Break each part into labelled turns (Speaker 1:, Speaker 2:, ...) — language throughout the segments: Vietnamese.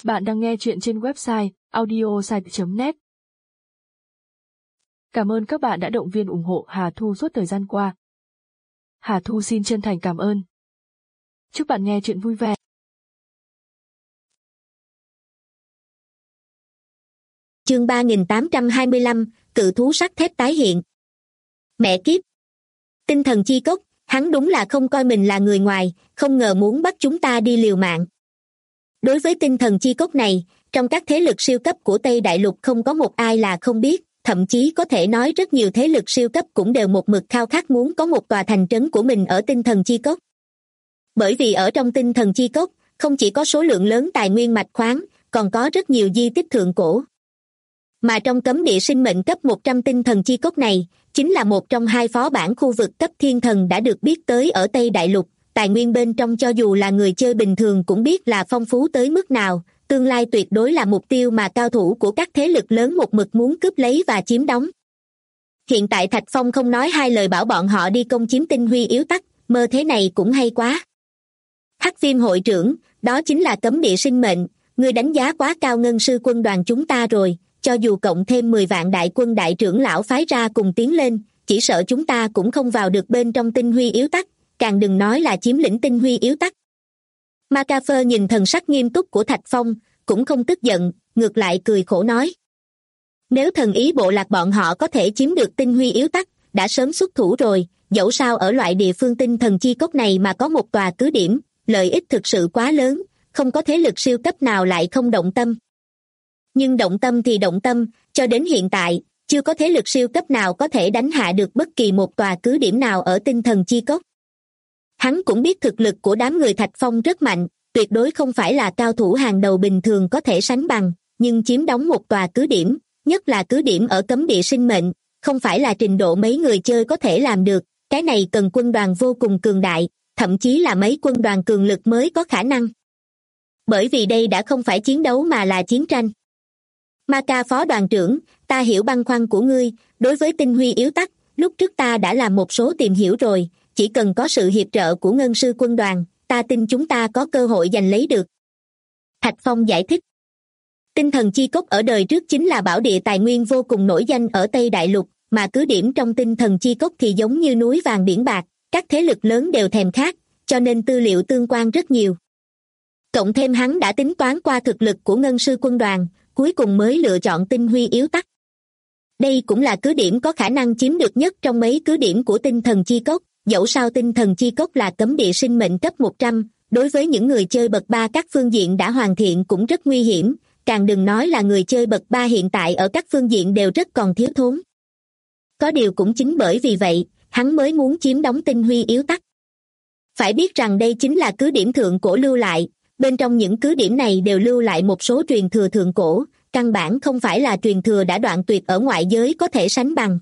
Speaker 1: Bạn đang nghe chuyện trên website audiosite.net. Cảm ơn các bạn đã động viên ủng hộ Hà Thu suốt thời gian qua. Hà Thu xin chân thành cảm ơn. Chúc bạn nghe chuyện vui vẻ.
Speaker 2: Chương 3825, cự thú sắt thép tái hiện. Mẹ kiếp! Tinh thần chi cốc, hắn đúng là không coi mình là người ngoài, không ngờ muốn bắt chúng ta đi liều mạng. Đối với tinh thần chi cốc này, trong các thế lực siêu cấp của Tây Đại Lục không có một ai là không biết, thậm chí có thể nói rất nhiều thế lực siêu cấp cũng đều một mực khao khát muốn có một tòa thành trấn của mình ở tinh thần chi cốc. Bởi vì ở trong tinh thần chi cốc, không chỉ có số lượng lớn tài nguyên mạch khoáng, còn có rất nhiều di tích thượng cổ. Mà trong cấm địa sinh mệnh cấp 100 tinh thần chi cốc này, chính là một trong hai phó bản khu vực cấp thiên thần đã được biết tới ở Tây Đại Lục. Tài nguyên bên trong cho dù là người chơi bình thường cũng biết là phong phú tới mức nào, tương lai tuyệt đối là mục tiêu mà cao thủ của các thế lực lớn một mực muốn cướp lấy và chiếm đóng. Hiện tại Thạch Phong không nói hai lời bảo bọn họ đi công chiếm tinh huy yếu tắc, mơ thế này cũng hay quá. Hắc Viêm hội trưởng, đó chính là cấm địa sinh mệnh, ngươi đánh giá quá cao ngân sư quân đoàn chúng ta rồi, cho dù cộng thêm 10 vạn đại quân đại trưởng lão phái ra cùng tiến lên, chỉ sợ chúng ta cũng không vào được bên trong tinh huy yếu tắc, càng đừng nói là chiếm lĩnh tinh huy yếu tắc. Macafer nhìn thần sắc nghiêm túc của Thạch Phong, cũng không tức giận, ngược lại cười khổ nói. Nếu thần ý bộ lạc bọn họ có thể chiếm được tinh huy yếu tắc, đã sớm xuất thủ rồi, dẫu sao ở loại địa phương tinh thần chi cốc này mà có một tòa cứ điểm, lợi ích thực sự quá lớn, không có thế lực siêu cấp nào lại không động tâm. Nhưng động tâm thì động tâm, cho đến hiện tại, chưa có thế lực siêu cấp nào có thể đánh hạ được bất kỳ một tòa cứ điểm nào ở tinh thần chi cốc. Hắn cũng biết thực lực của đám người Thạch Phong rất mạnh, tuyệt đối không phải là cao thủ hàng đầu bình thường có thể sánh bằng, nhưng chiếm đóng một tòa cứ điểm, nhất là cứ điểm ở cấm địa sinh mệnh, không phải là trình độ mấy người chơi có thể làm được, cái này cần quân đoàn vô cùng cường đại, thậm chí là mấy quân đoàn cường lực mới có khả năng. Bởi vì đây đã không phải chiến đấu mà là chiến tranh. Maca phó đoàn trưởng, ta hiểu băn khoăn của ngươi, đối với tinh huy yếu tắc, lúc trước ta đã làm một số tìm hiểu rồi, chỉ cần có sự hiệp trợ của ngân sư quân đoàn, ta tin chúng ta có cơ hội giành lấy được. Thạch Phong giải thích. Tinh thần chi cốc ở đời trước chính là bảo địa tài nguyên vô cùng nổi danh ở Tây Đại Lục, mà cứ điểm trong tinh thần chi cốc thì giống như núi vàng biển bạc, các thế lực lớn đều thèm khát, cho nên tư liệu tương quan rất nhiều. Cộng thêm hắn đã tính toán qua thực lực của ngân sư quân đoàn, cuối cùng mới lựa chọn tinh huy yếu tắc. Đây cũng là cứ điểm có khả năng chiếm được nhất trong mấy cứ điểm của tinh thần chi cốc, dẫu sao tinh thần chi cốc là cấm địa sinh mệnh cấp 100, đối với những người chơi bậc 3 các phương diện đã hoàn thiện cũng rất nguy hiểm, càng đừng nói là người chơi bậc 3 hiện tại ở các phương diện đều rất còn thiếu thốn. Có điều cũng chính bởi vì vậy, hắn mới muốn chiếm đóng tinh huy yếu tắc. Phải biết rằng đây chính là cứ điểm thượng cổ lưu lại, bên trong những cứ điểm này đều lưu lại một số truyền thừa thượng cổ, căn bản không phải là truyền thừa đã đoạn tuyệt ở ngoại giới có thể sánh bằng.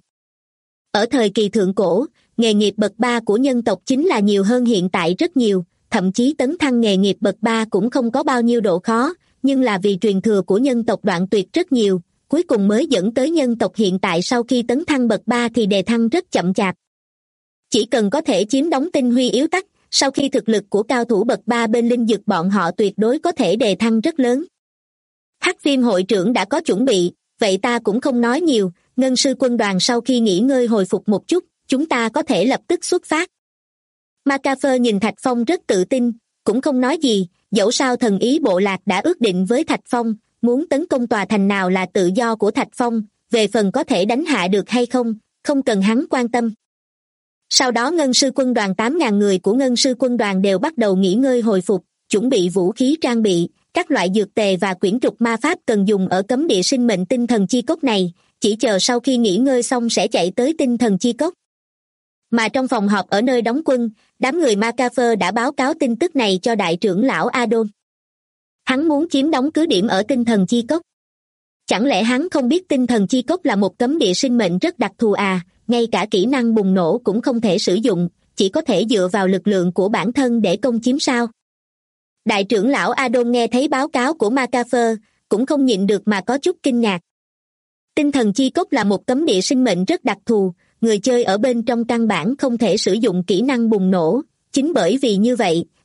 Speaker 2: Ở thời kỳ thượng cổ, nghề nghiệp bậc 3 của nhân tộc chính là nhiều hơn hiện tại rất nhiều, thậm chí tấn thăng nghề nghiệp bậc 3 cũng không có bao nhiêu độ khó, nhưng là vì truyền thừa của nhân tộc đoạn tuyệt rất nhiều, cuối cùng mới dẫn tới nhân tộc hiện tại sau khi tấn thăng bậc 3 thì đề thăng rất chậm chạp. Chỉ cần có thể chiếm đóng tinh huy yếu tắc, sau khi thực lực của cao thủ bậc 3 bên linh dược bọn họ tuyệt đối có thể đề thăng rất lớn. Hắc Viêm hội trưởng đã có chuẩn bị, vậy ta cũng không nói nhiều, ngân sư quân đoàn sau khi nghỉ ngơi hồi phục một chút, chúng ta có thể lập tức xuất phát. Macafer nhìn Thạch Phong rất tự tin, cũng không nói gì, dẫu sao thần ý bộ lạc đã ước định với Thạch Phong, muốn tấn công tòa thành nào là tự do của Thạch Phong, về phần có thể đánh hạ được hay không, không cần hắn quan tâm. Sau đó ngân sư quân đoàn 8.000 người của ngân sư quân đoàn đều bắt đầu nghỉ ngơi hồi phục, chuẩn bị vũ khí trang bị, các loại dược tề và quyển trục ma pháp cần dùng ở cấm địa sinh mệnh tinh thần chi cốc này, chỉ chờ sau khi nghỉ ngơi xong sẽ chạy tới tinh thần chi cốc. Mà trong phòng họp ở nơi đóng quân, đám người Macafer đã báo cáo tin tức này cho đại trưởng lão Adon. Hắn muốn chiếm đóng cứ điểm ở tinh thần chi cốc. Chẳng lẽ hắn không biết tinh thần chi cốc là một cấm địa sinh mệnh rất đặc thù à, ngay cả kỹ năng bùng nổ cũng không thể sử dụng, chỉ có thể dựa vào lực lượng của bản thân để công chiếm sao? Đại trưởng lão Adon nghe thấy báo cáo của Macafer, cũng không nhịn được mà có chút kinh ngạc. Tinh thần chi cốc là một cấm địa sinh mệnh rất đặc thù, người chơi ở bên trong căn bản không thể sử dụng kỹ năng bùng nổ, chính bởi vì như vậy,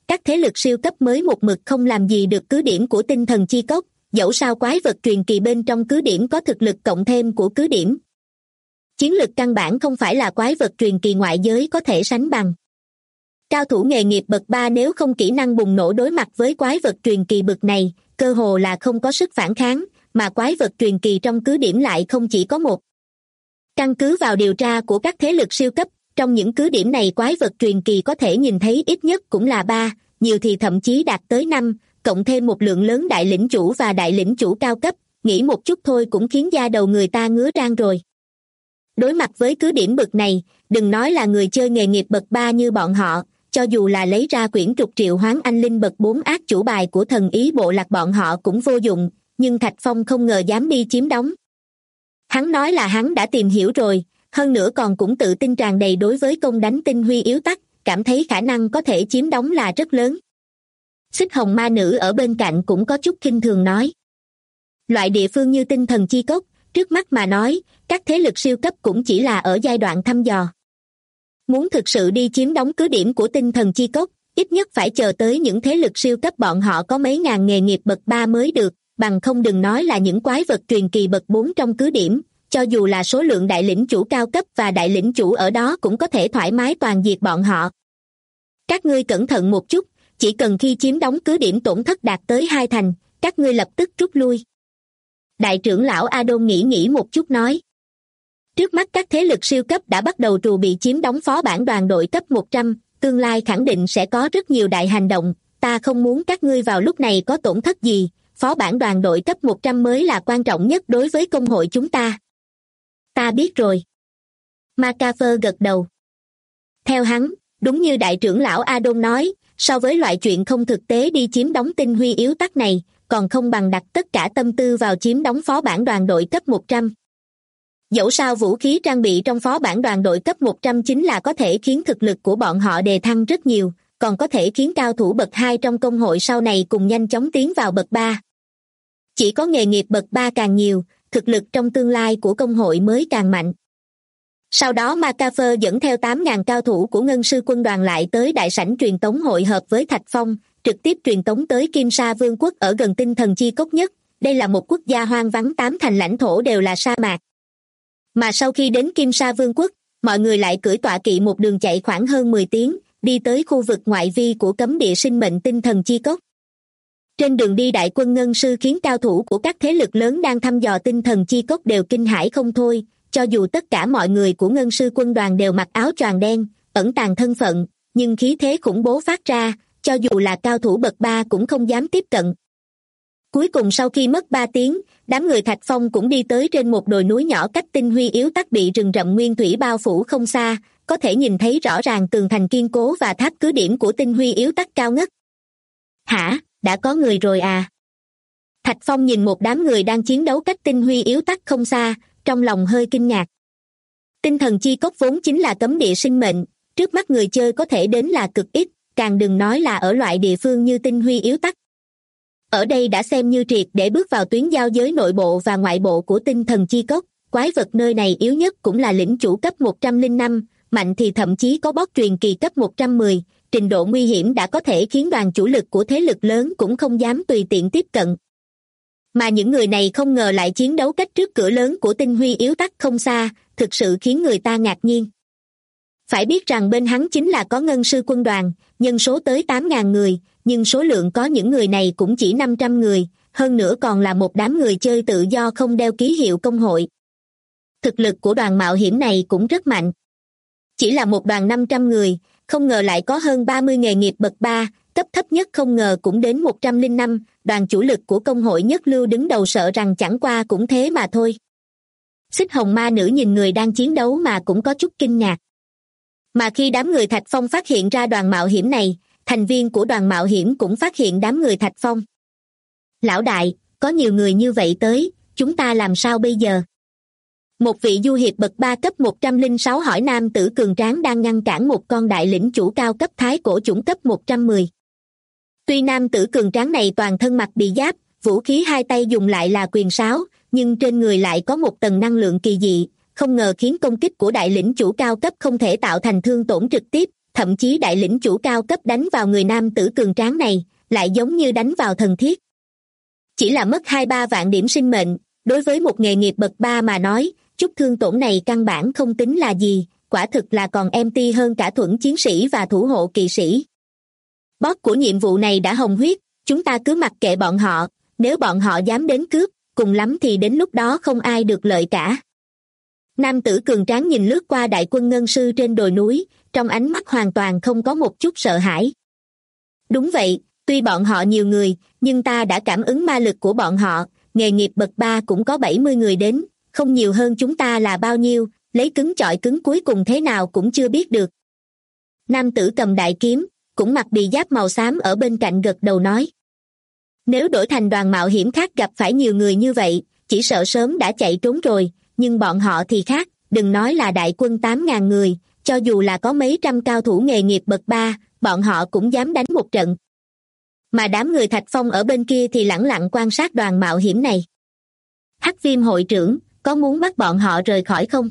Speaker 2: các thế lực siêu cấp mới một mực không làm gì được cứ điểm của tinh thần chi cốc, dẫu sao quái vật truyền kỳ bên trong cứ điểm có thực lực cộng thêm của cứ điểm. Chiến lực căn bản không phải là quái vật truyền kỳ ngoại giới có thể sánh bằng. Cao thủ nghề nghiệp bậc 3 nếu không kỹ năng bùng nổ đối mặt với quái vật truyền kỳ bậc này, cơ hồ là không có sức phản kháng, mà quái vật truyền kỳ trong cứ điểm lại không chỉ có một. Căn cứ vào điều tra của các thế lực siêu cấp, trong những cứ điểm này quái vật truyền kỳ có thể nhìn thấy ít nhất cũng là 3, nhiều thì thậm chí đạt tới 5, cộng thêm một lượng lớn đại lĩnh chủ và đại lĩnh chủ cao cấp, nghĩ một chút thôi cũng khiến da đầu người ta ngứa rang rồi. Đối mặt với cứ điểm bậc này, đừng nói là người chơi nghề nghiệp bậc 3 như bọn họ, cho dù là lấy ra quyển trục triệu hoán anh linh bậc 4 ác chủ bài của thần ý bộ lạc bọn họ cũng vô dụng, nhưng Thạch Phong không ngờ dám đi chiếm đóng. Hắn nói là hắn đã tìm hiểu rồi, hơn nữa còn cũng tự tin tràn đầy đối với công đánh tinh huy yếu tắc, cảm thấy khả năng có thể chiếm đóng là rất lớn. Xích hồng ma nữ ở bên cạnh cũng có chút khinh thường nói. Loại địa phương như tinh thần chi cốc, trước mắt mà nói, các thế lực siêu cấp cũng chỉ là ở giai đoạn thăm dò. Muốn thực sự đi chiếm đóng cứ điểm của tinh thần chi cốc, ít nhất phải chờ tới những thế lực siêu cấp bọn họ có mấy ngàn nghề nghiệp bậc 3 mới được, bằng không đừng nói là những quái vật truyền kỳ bậc 4 trong cứ điểm, cho dù là số lượng đại lĩnh chủ cao cấp và đại lĩnh chủ ở đó cũng có thể thoải mái toàn diệt bọn họ. Các ngươi cẩn thận một chút, chỉ cần khi chiếm đóng cứ điểm tổn thất đạt tới 2 thành, các ngươi lập tức rút lui. Đại trưởng lão Adon nghĩ một chút nói. Trước mắt các thế lực siêu cấp đã bắt đầu trù bị chiếm đóng phó bản đoàn đội cấp 100, tương lai khẳng định sẽ có rất nhiều đại hành động, ta không muốn các ngươi vào lúc này có tổn thất gì, phó bản đoàn đội cấp 100 mới là quan trọng nhất đối với công hội chúng ta. Ta biết rồi. McAfee gật đầu. Theo hắn, đúng như đại trưởng lão Adon nói, so với loại chuyện không thực tế đi chiếm đóng tinh huy yếu tắc này, còn không bằng đặt tất cả tâm tư vào chiếm đóng phó bản đoàn đội cấp 100. Dẫu sao vũ khí trang bị trong phó bản đoàn đội cấp 100 chính là có thể khiến thực lực của bọn họ đề thăng rất nhiều, còn có thể khiến cao thủ bậc 2 trong công hội sau này cùng nhanh chóng tiến vào bậc 3. Chỉ có nghề nghiệp bậc 3 càng nhiều, thực lực trong tương lai của công hội mới càng mạnh. Sau đó McAfee dẫn theo 8.000 cao thủ của ngân sư quân đoàn lại tới đại sảnh truyền tống hội hợp với Thạch Phong, trực tiếp truyền tống tới Kim Sa Vương quốc ở gần tinh thần chi cốc nhất. Đây là một quốc gia hoang vắng, 8 thành lãnh thổ đều là sa mạc. Mà sau khi đến Kim Sa Vương quốc, mọi người lại cưỡi tọa kỵ một đường chạy khoảng hơn 10 tiếng, đi tới khu vực ngoại vi của cấm địa sinh mệnh tinh thần chi cốc. Trên đường đi đại quân ngân sư khiến cao thủ của các thế lực lớn đang thăm dò tinh thần chi cốc đều kinh hãi không thôi, cho dù tất cả mọi người của ngân sư quân đoàn đều mặc áo choàng đen, ẩn tàng thân phận, nhưng khí thế khủng bố phát ra, cho dù là cao thủ bậc 3 cũng không dám tiếp cận. Cuối cùng sau khi mất 3 tiếng, đám người Thạch Phong cũng đi tới trên một đồi núi nhỏ cách tinh huy yếu tắc bị rừng rậm nguyên thủy bao phủ không xa, có thể nhìn thấy rõ ràng tường thành kiên cố và tháp cứ điểm của tinh huy yếu tắc cao ngất. Hả, đã có người rồi à? Thạch Phong nhìn một đám người đang chiến đấu cách tinh huy yếu tắc không xa, trong lòng hơi kinh ngạc. Tinh thần chi cốc vốn chính là cấm địa sinh mệnh, trước mắt người chơi có thể đến là cực ít, càng đừng nói là ở loại địa phương như tinh huy yếu tắc. Ở đây đã xem như triệt để bước vào tuyến giao giới nội bộ và ngoại bộ của tinh thần chi cốc, quái vật nơi này yếu nhất cũng là lĩnh chủ cấp 105, mạnh thì thậm chí có boss truyền kỳ cấp 110, trình độ nguy hiểm đã có thể khiến đoàn chủ lực của thế lực lớn cũng không dám tùy tiện tiếp cận. Mà những người này không ngờ lại chiến đấu cách trước cửa lớn của tinh huy yếu tắc không xa, thực sự khiến người ta ngạc nhiên. Phải biết rằng bên hắn chính là có ngân sư quân đoàn, nhân số tới 8.000 người, nhưng số lượng có những người này cũng chỉ 500 người, hơn nữa còn là một đám người chơi tự do không đeo ký hiệu công hội. Thực lực của đoàn mạo hiểm này cũng rất mạnh. Chỉ là một đoàn 500 người, không ngờ lại có hơn 30 nghề nghiệp bậc 3, cấp thấp nhất không ngờ cũng đến 105, đoàn chủ lực của công hội nhất lưu đứng đầu sợ rằng chẳng qua cũng thế mà thôi. Xích hồng ma nữ nhìn người đang chiến đấu mà cũng có chút kinh ngạc. Mà khi đám người Thạch Phong phát hiện ra đoàn mạo hiểm này, thành viên của đoàn mạo hiểm cũng phát hiện đám người Thạch Phong. Lão đại, có nhiều người như vậy tới, chúng ta làm sao bây giờ? Một vị du hiệp bậc 3 cấp 106 hỏi nam tử cường tráng đang ngăn cản một con đại lĩnh chủ cao cấp thái cổ chủng cấp 110. Tuy nam tử cường tráng này toàn thân mặc bị giáp, vũ khí hai tay dùng lại là quyền sáo, nhưng trên người lại có một tầng năng lượng kỳ dị, không ngờ khiến công kích của đại lĩnh chủ cao cấp không thể tạo thành thương tổn trực tiếp, thậm chí đại lĩnh chủ cao cấp đánh vào người nam tử cường tráng này, lại giống như đánh vào thần thiết. Chỉ là mất 2-3 vạn điểm sinh mệnh, đối với một nghề nghiệp bậc 3 mà nói, chút thương tổn này căn bản không tính là gì, quả thực là còn MT hơn cả thuẫn chiến sĩ và thủ hộ kỵ sĩ. Boss của nhiệm vụ này đã hồng huyết, chúng ta cứ mặc kệ bọn họ, nếu bọn họ dám đến cướp, cùng lắm thì đến lúc đó không ai được lợi cả. Nam tử cường tráng nhìn lướt qua đại quân ngân sư trên đồi núi, trong ánh mắt hoàn toàn không có một chút sợ hãi. Đúng vậy, tuy bọn họ nhiều người, nhưng ta đã cảm ứng ma lực của bọn họ, nghề nghiệp bậc 3 cũng có 70 người đến, không nhiều hơn chúng ta là bao nhiêu, lấy cứng chọi cứng cuối cùng thế nào cũng chưa biết được. Nam tử cầm đại kiếm, cũng mặc bì giáp màu xám ở bên cạnh gật đầu nói. Nếu đổi thành đoàn mạo hiểm khác gặp phải nhiều người như vậy, chỉ sợ sớm đã chạy trốn rồi, nhưng bọn họ thì khác, đừng nói là đại quân 8.000 người, cho dù là có mấy trăm cao thủ nghề nghiệp bậc 3, bọn họ cũng dám đánh một trận. Mà đám người Thạch Phong ở bên kia thì lẳng lặng quan sát đoàn mạo hiểm này. Hắc Viêm hội trưởng, có muốn bắt bọn họ rời khỏi không?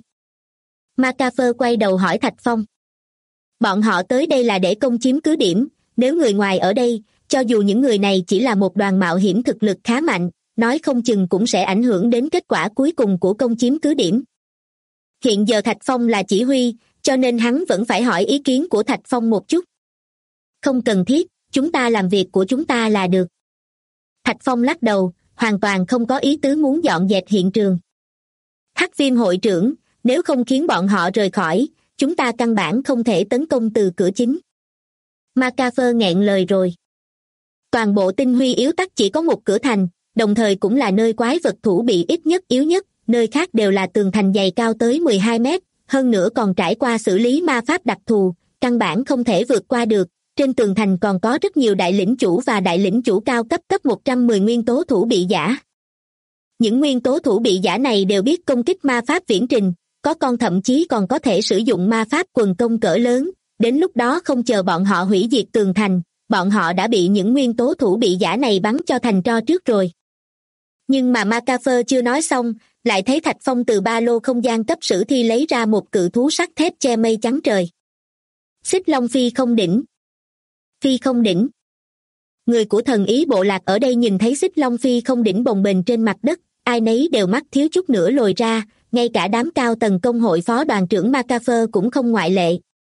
Speaker 2: McAfee quay đầu hỏi Thạch Phong. Bọn họ tới đây là để công chiếm cứ điểm, nếu người ngoài ở đây, cho dù những người này chỉ là một đoàn mạo hiểm thực lực khá mạnh, nói không chừng cũng sẽ ảnh hưởng đến kết quả cuối cùng của công chiếm cứ điểm. Hiện giờ Thạch Phong là chỉ huy, cho nên hắn vẫn phải hỏi ý kiến của Thạch Phong một chút. Không cần thiết, chúng ta làm việc của chúng ta là được. Thạch Phong lắc đầu, hoàn toàn không có ý tứ muốn dọn dẹp hiện trường. Hắc Viêm hội trưởng, nếu không khiến bọn họ rời khỏi, chúng ta căn bản không thể tấn công từ cửa chính. McAfee nghẹn lời rồi. Toàn bộ tinh huy yếu tắc chỉ có một cửa thành, đồng thời cũng là nơi quái vật thủ bị ít nhất yếu nhất, nơi khác đều là tường thành dày cao tới 12 mét, hơn nữa còn trải qua xử lý ma pháp đặc thù, căn bản không thể vượt qua được. Trên tường thành còn có rất nhiều đại lĩnh chủ và đại lĩnh chủ cao cấp 110 nguyên tố thủ bị giả. Những nguyên tố thủ bị giả này đều biết công kích ma pháp viễn trình, có con thậm chí còn có thể sử dụng ma pháp quần công cỡ lớn, đến lúc đó không chờ bọn họ hủy diệt tường thành, bọn họ đã bị những nguyên tố thủ bị giả này bắn cho thành tro trước rồi. Nhưng mà McAfee chưa nói xong, lại thấy Thạch Phong từ ba lô không gian cấp sử thi lấy ra một cự thú sắt thép che mây trắng trời. Xích Long phi không đỉnh. Phi không đỉnh. Người của thần ý bộ lạc ở đây nhìn thấy xích long phi không đỉnh bồng bềnh trên mặt đất, ai nấy đều mắt thiếu chút nữa lồi ra, ngay cả đám cao tầng công hội phó đoàn trưởng McAfee cũng không ngoại lệ.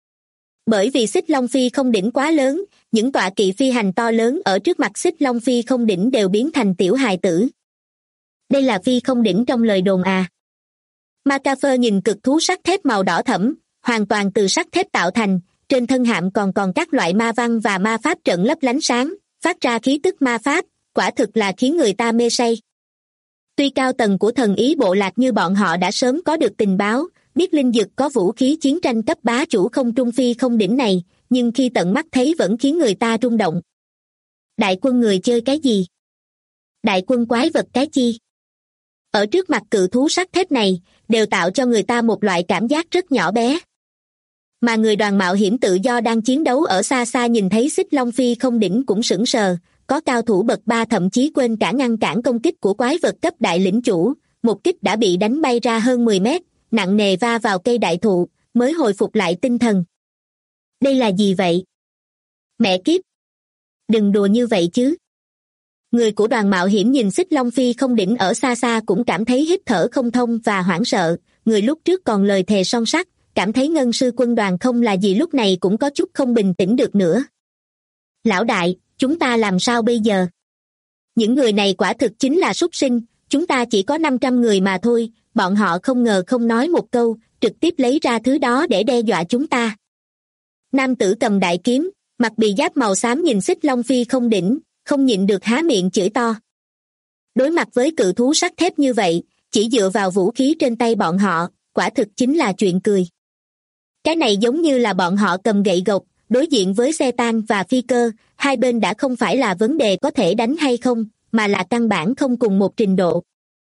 Speaker 2: Bởi vì xích long phi không đỉnh quá lớn, những tọa kỵ phi hành to lớn ở trước mặt xích long phi không đỉnh đều biến thành tiểu hài tử. Đây là phi không đỉnh trong lời đồn à? McAfee nhìn cực thú sắt thép màu đỏ thẫm, hoàn toàn từ sắt thép tạo thành, trên thân hạm còn các loại ma văn và ma pháp trận lấp lánh sáng, phát ra khí tức ma pháp, quả thực là khiến người ta mê say. Tuy cao tầng của thần ý bộ lạc như bọn họ đã sớm có được tình báo, biết linh dực có vũ khí chiến tranh cấp bá chủ không trung phi không đỉnh này, nhưng khi tận mắt thấy vẫn khiến người ta rung động. Đại quân người chơi cái gì? Đại quân quái vật cái chi? Ở trước mặt cự thú sắt thép này, đều tạo cho người ta một loại cảm giác rất nhỏ bé. Mà người đoàn mạo hiểm tự do đang chiến đấu ở xa xa nhìn thấy xích long phi không đỉnh cũng sững sờ, có cao thủ bậc 3 thậm chí quên cả ngăn cản công kích của quái vật cấp đại lĩnh chủ, một kích đã bị đánh bay ra hơn 10 mét, nặng nề va vào cây đại thụ, mới hồi phục lại tinh thần. Đây là gì vậy? Mẹ kiếp! Đừng đùa như vậy chứ! Người của đoàn mạo hiểm nhìn xích long phi không đỉnh ở xa xa cũng cảm thấy hít thở không thông và hoảng sợ, người lúc trước còn lời thề son sắt, cảm thấy ngân sư quân đoàn không là gì lúc này cũng có chút không bình tĩnh được nữa. Lão đại, chúng ta làm sao bây giờ? Những người này quả thực chính là súc sinh, chúng ta chỉ có 500 người mà thôi, bọn họ không ngờ không nói một câu, trực tiếp lấy ra thứ đó để đe dọa chúng ta. Nam tử cầm đại kiếm, mặc bì giáp màu xám nhìn xích long phi không đỉnh, không nhịn được há miệng chửi to. Đối mặt với cự thú sắt thép như vậy, chỉ dựa vào vũ khí trên tay bọn họ, quả thực chính là chuyện cười. Cái này giống như là bọn họ cầm gậy gộc, đối diện với xe tang và phi cơ, hai bên đã không phải là vấn đề có thể đánh hay không, mà là căn bản không cùng một trình độ.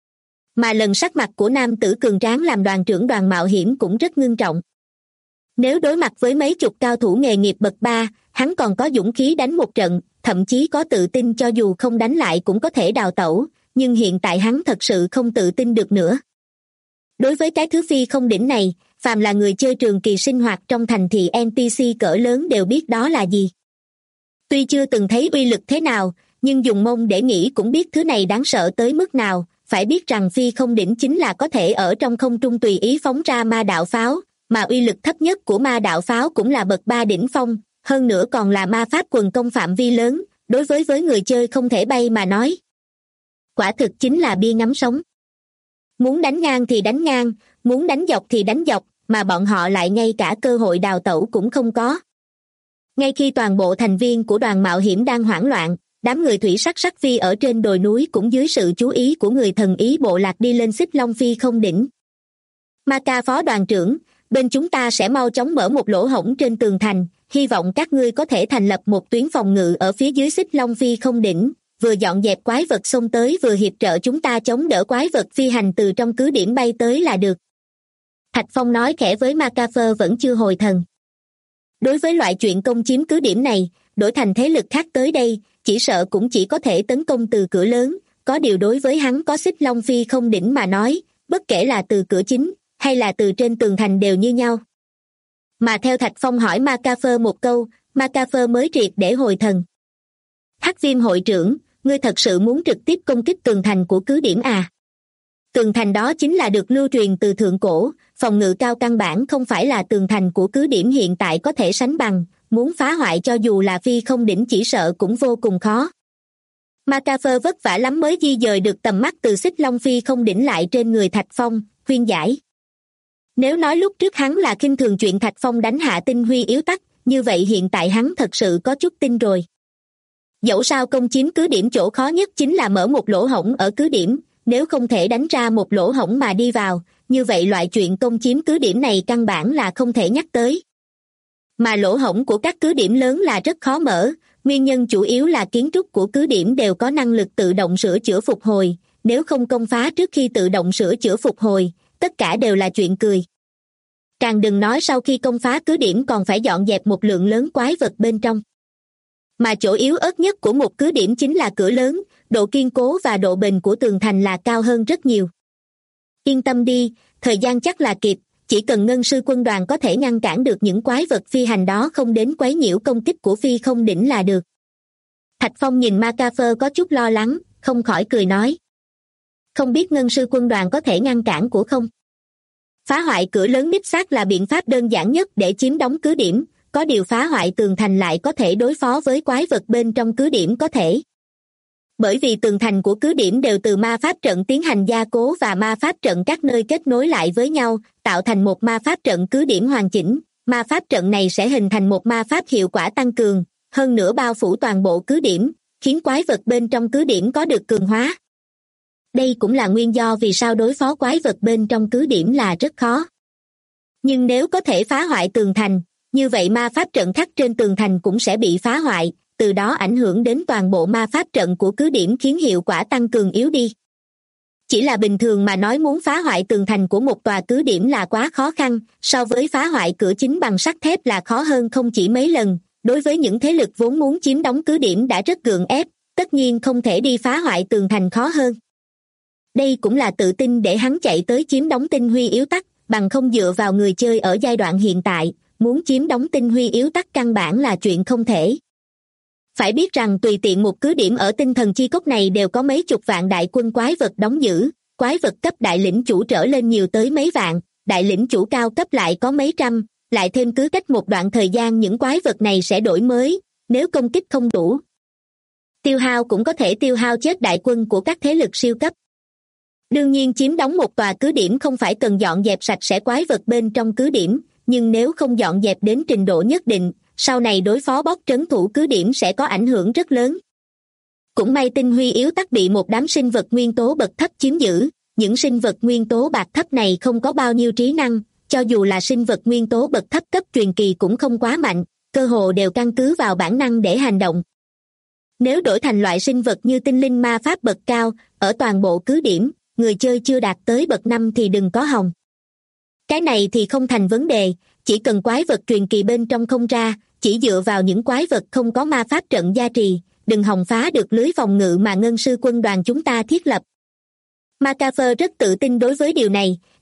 Speaker 2: Mà lần sắc mặt của nam tử cường tráng làm đoàn trưởng đoàn mạo hiểm cũng rất ngưng trọng. Nếu đối mặt với mấy chục cao thủ nghề nghiệp bậc 3, hắn còn có dũng khí đánh một trận, thậm chí có tự tin cho dù không đánh lại cũng có thể đào tẩu, nhưng hiện tại hắn thật sự không tự tin được nữa. Đối với cái thứ phi không đỉnh này, phàm là người chơi trường kỳ sinh hoạt trong thành thị NPC cỡ lớn đều biết đó là gì. Tuy chưa từng thấy uy lực thế nào, nhưng dùng mông để nghĩ cũng biết thứ này đáng sợ tới mức nào. Phải biết rằng phi không đỉnh chính là có thể ở trong không trung tùy ý phóng ra ma đạo pháo, mà uy lực thấp nhất của ma đạo pháo cũng là bậc 3 đỉnh phong, hơn nữa còn là ma pháp quần công phạm vi lớn, đối với người chơi không thể bay mà nói. Quả thực chính là bia ngắm sống. Muốn đánh ngang thì đánh ngang, muốn đánh dọc thì đánh dọc, mà bọn họ lại ngay cả cơ hội đào tẩu cũng không có. Ngay khi toàn bộ thành viên của đoàn mạo hiểm đang hoảng loạn, đám người thủy sắc sắc phi ở trên đồi núi cũng dưới sự chú ý của người thần ý bộ lạc đi lên xích long phi không đỉnh. Ma Ca phó đoàn trưởng, bên chúng ta sẽ mau chóng mở một lỗ hổng trên tường thành, hy vọng các ngươi có thể thành lập một tuyến phòng ngự ở phía dưới xích long phi không đỉnh, vừa dọn dẹp quái vật xông tới vừa hiệp trợ chúng ta chống đỡ quái vật phi hành từ trong cứ điểm bay tới là được. Thạch Phong nói khẽ với Ma Ca Phơ vẫn chưa hồi thần. Đối với loại chuyện công chiếm cứ điểm này, đổi thành thế lực khác tới đây, chỉ sợ cũng chỉ có thể tấn công từ cửa lớn, có điều đối với hắn có xích long phi không đỉnh mà nói, bất kể là từ cửa chính, hay là từ trên tường thành đều như nhau. Mà theo Thạch Phong hỏi Ma Ca Phơ một câu, Ma Ca Phơ mới triệt để hồi thần. Hắc Viêm hội trưởng, ngươi thật sự muốn trực tiếp công kích tường thành của cứ điểm à? Tường thành đó chính là được lưu truyền từ thượng cổ, phòng ngự cao căn bản không phải là tường thành của cứ điểm hiện tại có thể sánh bằng, muốn phá hoại cho dù là phi không đỉnh chỉ sợ cũng vô cùng khó. Ma Ca Phơ vất vả lắm mới di dời được tầm mắt từ xích long phi không đỉnh lại trên người Thạch Phong, khuyên giải. Nếu nói lúc trước hắn là khinh thường chuyện Thạch Phong đánh hạ tinh huy yếu tắc, như vậy hiện tại hắn thật sự có chút tin rồi. Dẫu sao công chiếm cứ điểm chỗ khó nhất chính là mở một lỗ hổng ở cứ điểm, nếu không thể đánh ra một lỗ hổng mà đi vào, như vậy loại chuyện công chiếm cứ điểm này căn bản là không thể nhắc tới. Mà lỗ hổng của các cứ điểm lớn là rất khó mở, nguyên nhân chủ yếu là kiến trúc của cứ điểm đều có năng lực tự động sửa chữa phục hồi, nếu không công phá trước khi tự động sửa chữa phục hồi, tất cả đều là chuyện cười. Càng đừng nói sau khi công phá cứ điểm còn phải dọn dẹp một lượng lớn quái vật bên trong. Mà chỗ yếu ớt nhất của một cứ điểm chính là cửa lớn, độ kiên cố và độ bền của tường thành là cao hơn rất nhiều. Yên tâm đi, thời gian chắc là kịp, chỉ cần ngân sư quân đoàn có thể ngăn cản được những quái vật phi hành đó không đến quấy nhiễu công kích của phi không đỉnh là được. Thạch Phong nhìn Ma Ca Phơ có chút lo lắng, không khỏi cười nói. Không biết ngân sư quân đoàn có thể ngăn cản của không? Phá hoại cửa lớn đích xác là biện pháp đơn giản nhất để chiếm đóng cứ điểm, có điều phá hoại tường thành lại có thể đối phó với quái vật bên trong cứ điểm có thể. Bởi vì tường thành của cứ điểm đều từ ma pháp trận tiến hành gia cố và ma pháp trận các nơi kết nối lại với nhau, tạo thành một ma pháp trận cứ điểm hoàn chỉnh, ma pháp trận này sẽ hình thành một ma pháp hiệu quả tăng cường, hơn nữa bao phủ toàn bộ cứ điểm, khiến quái vật bên trong cứ điểm có được cường hóa. Đây cũng là nguyên do vì sao đối phó quái vật bên trong cứ điểm là rất khó. Nhưng nếu có thể phá hoại tường thành, như vậy ma pháp trận khắc trên tường thành cũng sẽ bị phá hoại, từ đó ảnh hưởng đến toàn bộ ma pháp trận của cứ điểm khiến hiệu quả tăng cường yếu đi. Chỉ là bình thường mà nói muốn phá hoại tường thành của một tòa cứ điểm là quá khó khăn, so với phá hoại cửa chính bằng sắt thép là khó hơn không chỉ mấy lần, đối với những thế lực vốn muốn chiếm đóng cứ điểm đã rất gượng ép, tất nhiên không thể đi phá hoại tường thành khó hơn. Đây cũng là tự tin để hắn chạy tới chiếm đóng tinh huy yếu tắc, bằng không dựa vào người chơi ở giai đoạn hiện tại, muốn chiếm đóng tinh huy yếu tắc căn bản là chuyện không thể. Phải biết rằng tùy tiện một cứ điểm ở tinh thần chi cốc này đều có mấy chục vạn đại quân quái vật đóng giữ, quái vật cấp đại lĩnh chủ trở lên nhiều tới mấy vạn, đại lĩnh chủ cao cấp lại có mấy trăm, lại thêm cứ cách một đoạn thời gian những quái vật này sẽ đổi mới, nếu công kích không đủ. Tiêu hao cũng có thể tiêu hao chết đại quân của các thế lực siêu cấp. Đương nhiên chiếm đóng một tòa cứ điểm không phải cần dọn dẹp sạch sẽ quái vật bên trong cứ điểm, nhưng nếu không dọn dẹp đến trình độ nhất định, sau này đối phó bóc trấn thủ cứ điểm sẽ có ảnh hưởng rất lớn. Cũng may tinh huy yếu tắc bị một đám sinh vật nguyên tố bậc thấp chiếm giữ, những sinh vật nguyên tố bạc thấp này không có bao nhiêu trí năng, cho dù là sinh vật nguyên tố bậc thấp cấp truyền kỳ cũng không quá mạnh, cơ hồ đều căn cứ vào bản năng để hành động. Nếu đổi thành loại sinh vật như tinh linh ma pháp bậc cao, ở toàn bộ cứ điểm, người chơi chưa đạt tới bậc 5 thì đừng có hòng. Cái này thì không thành vấn đề, chỉ cần quái vật truyền kỳ bên trong không ra, chỉ dựa vào những quái vật không có ma pháp trận gia trì, đừng hòng phá được lưới phòng ngự mà ngân sư quân đoàn chúng ta thiết lập. Ma Ca Phơ rất tự tin đối với điều này,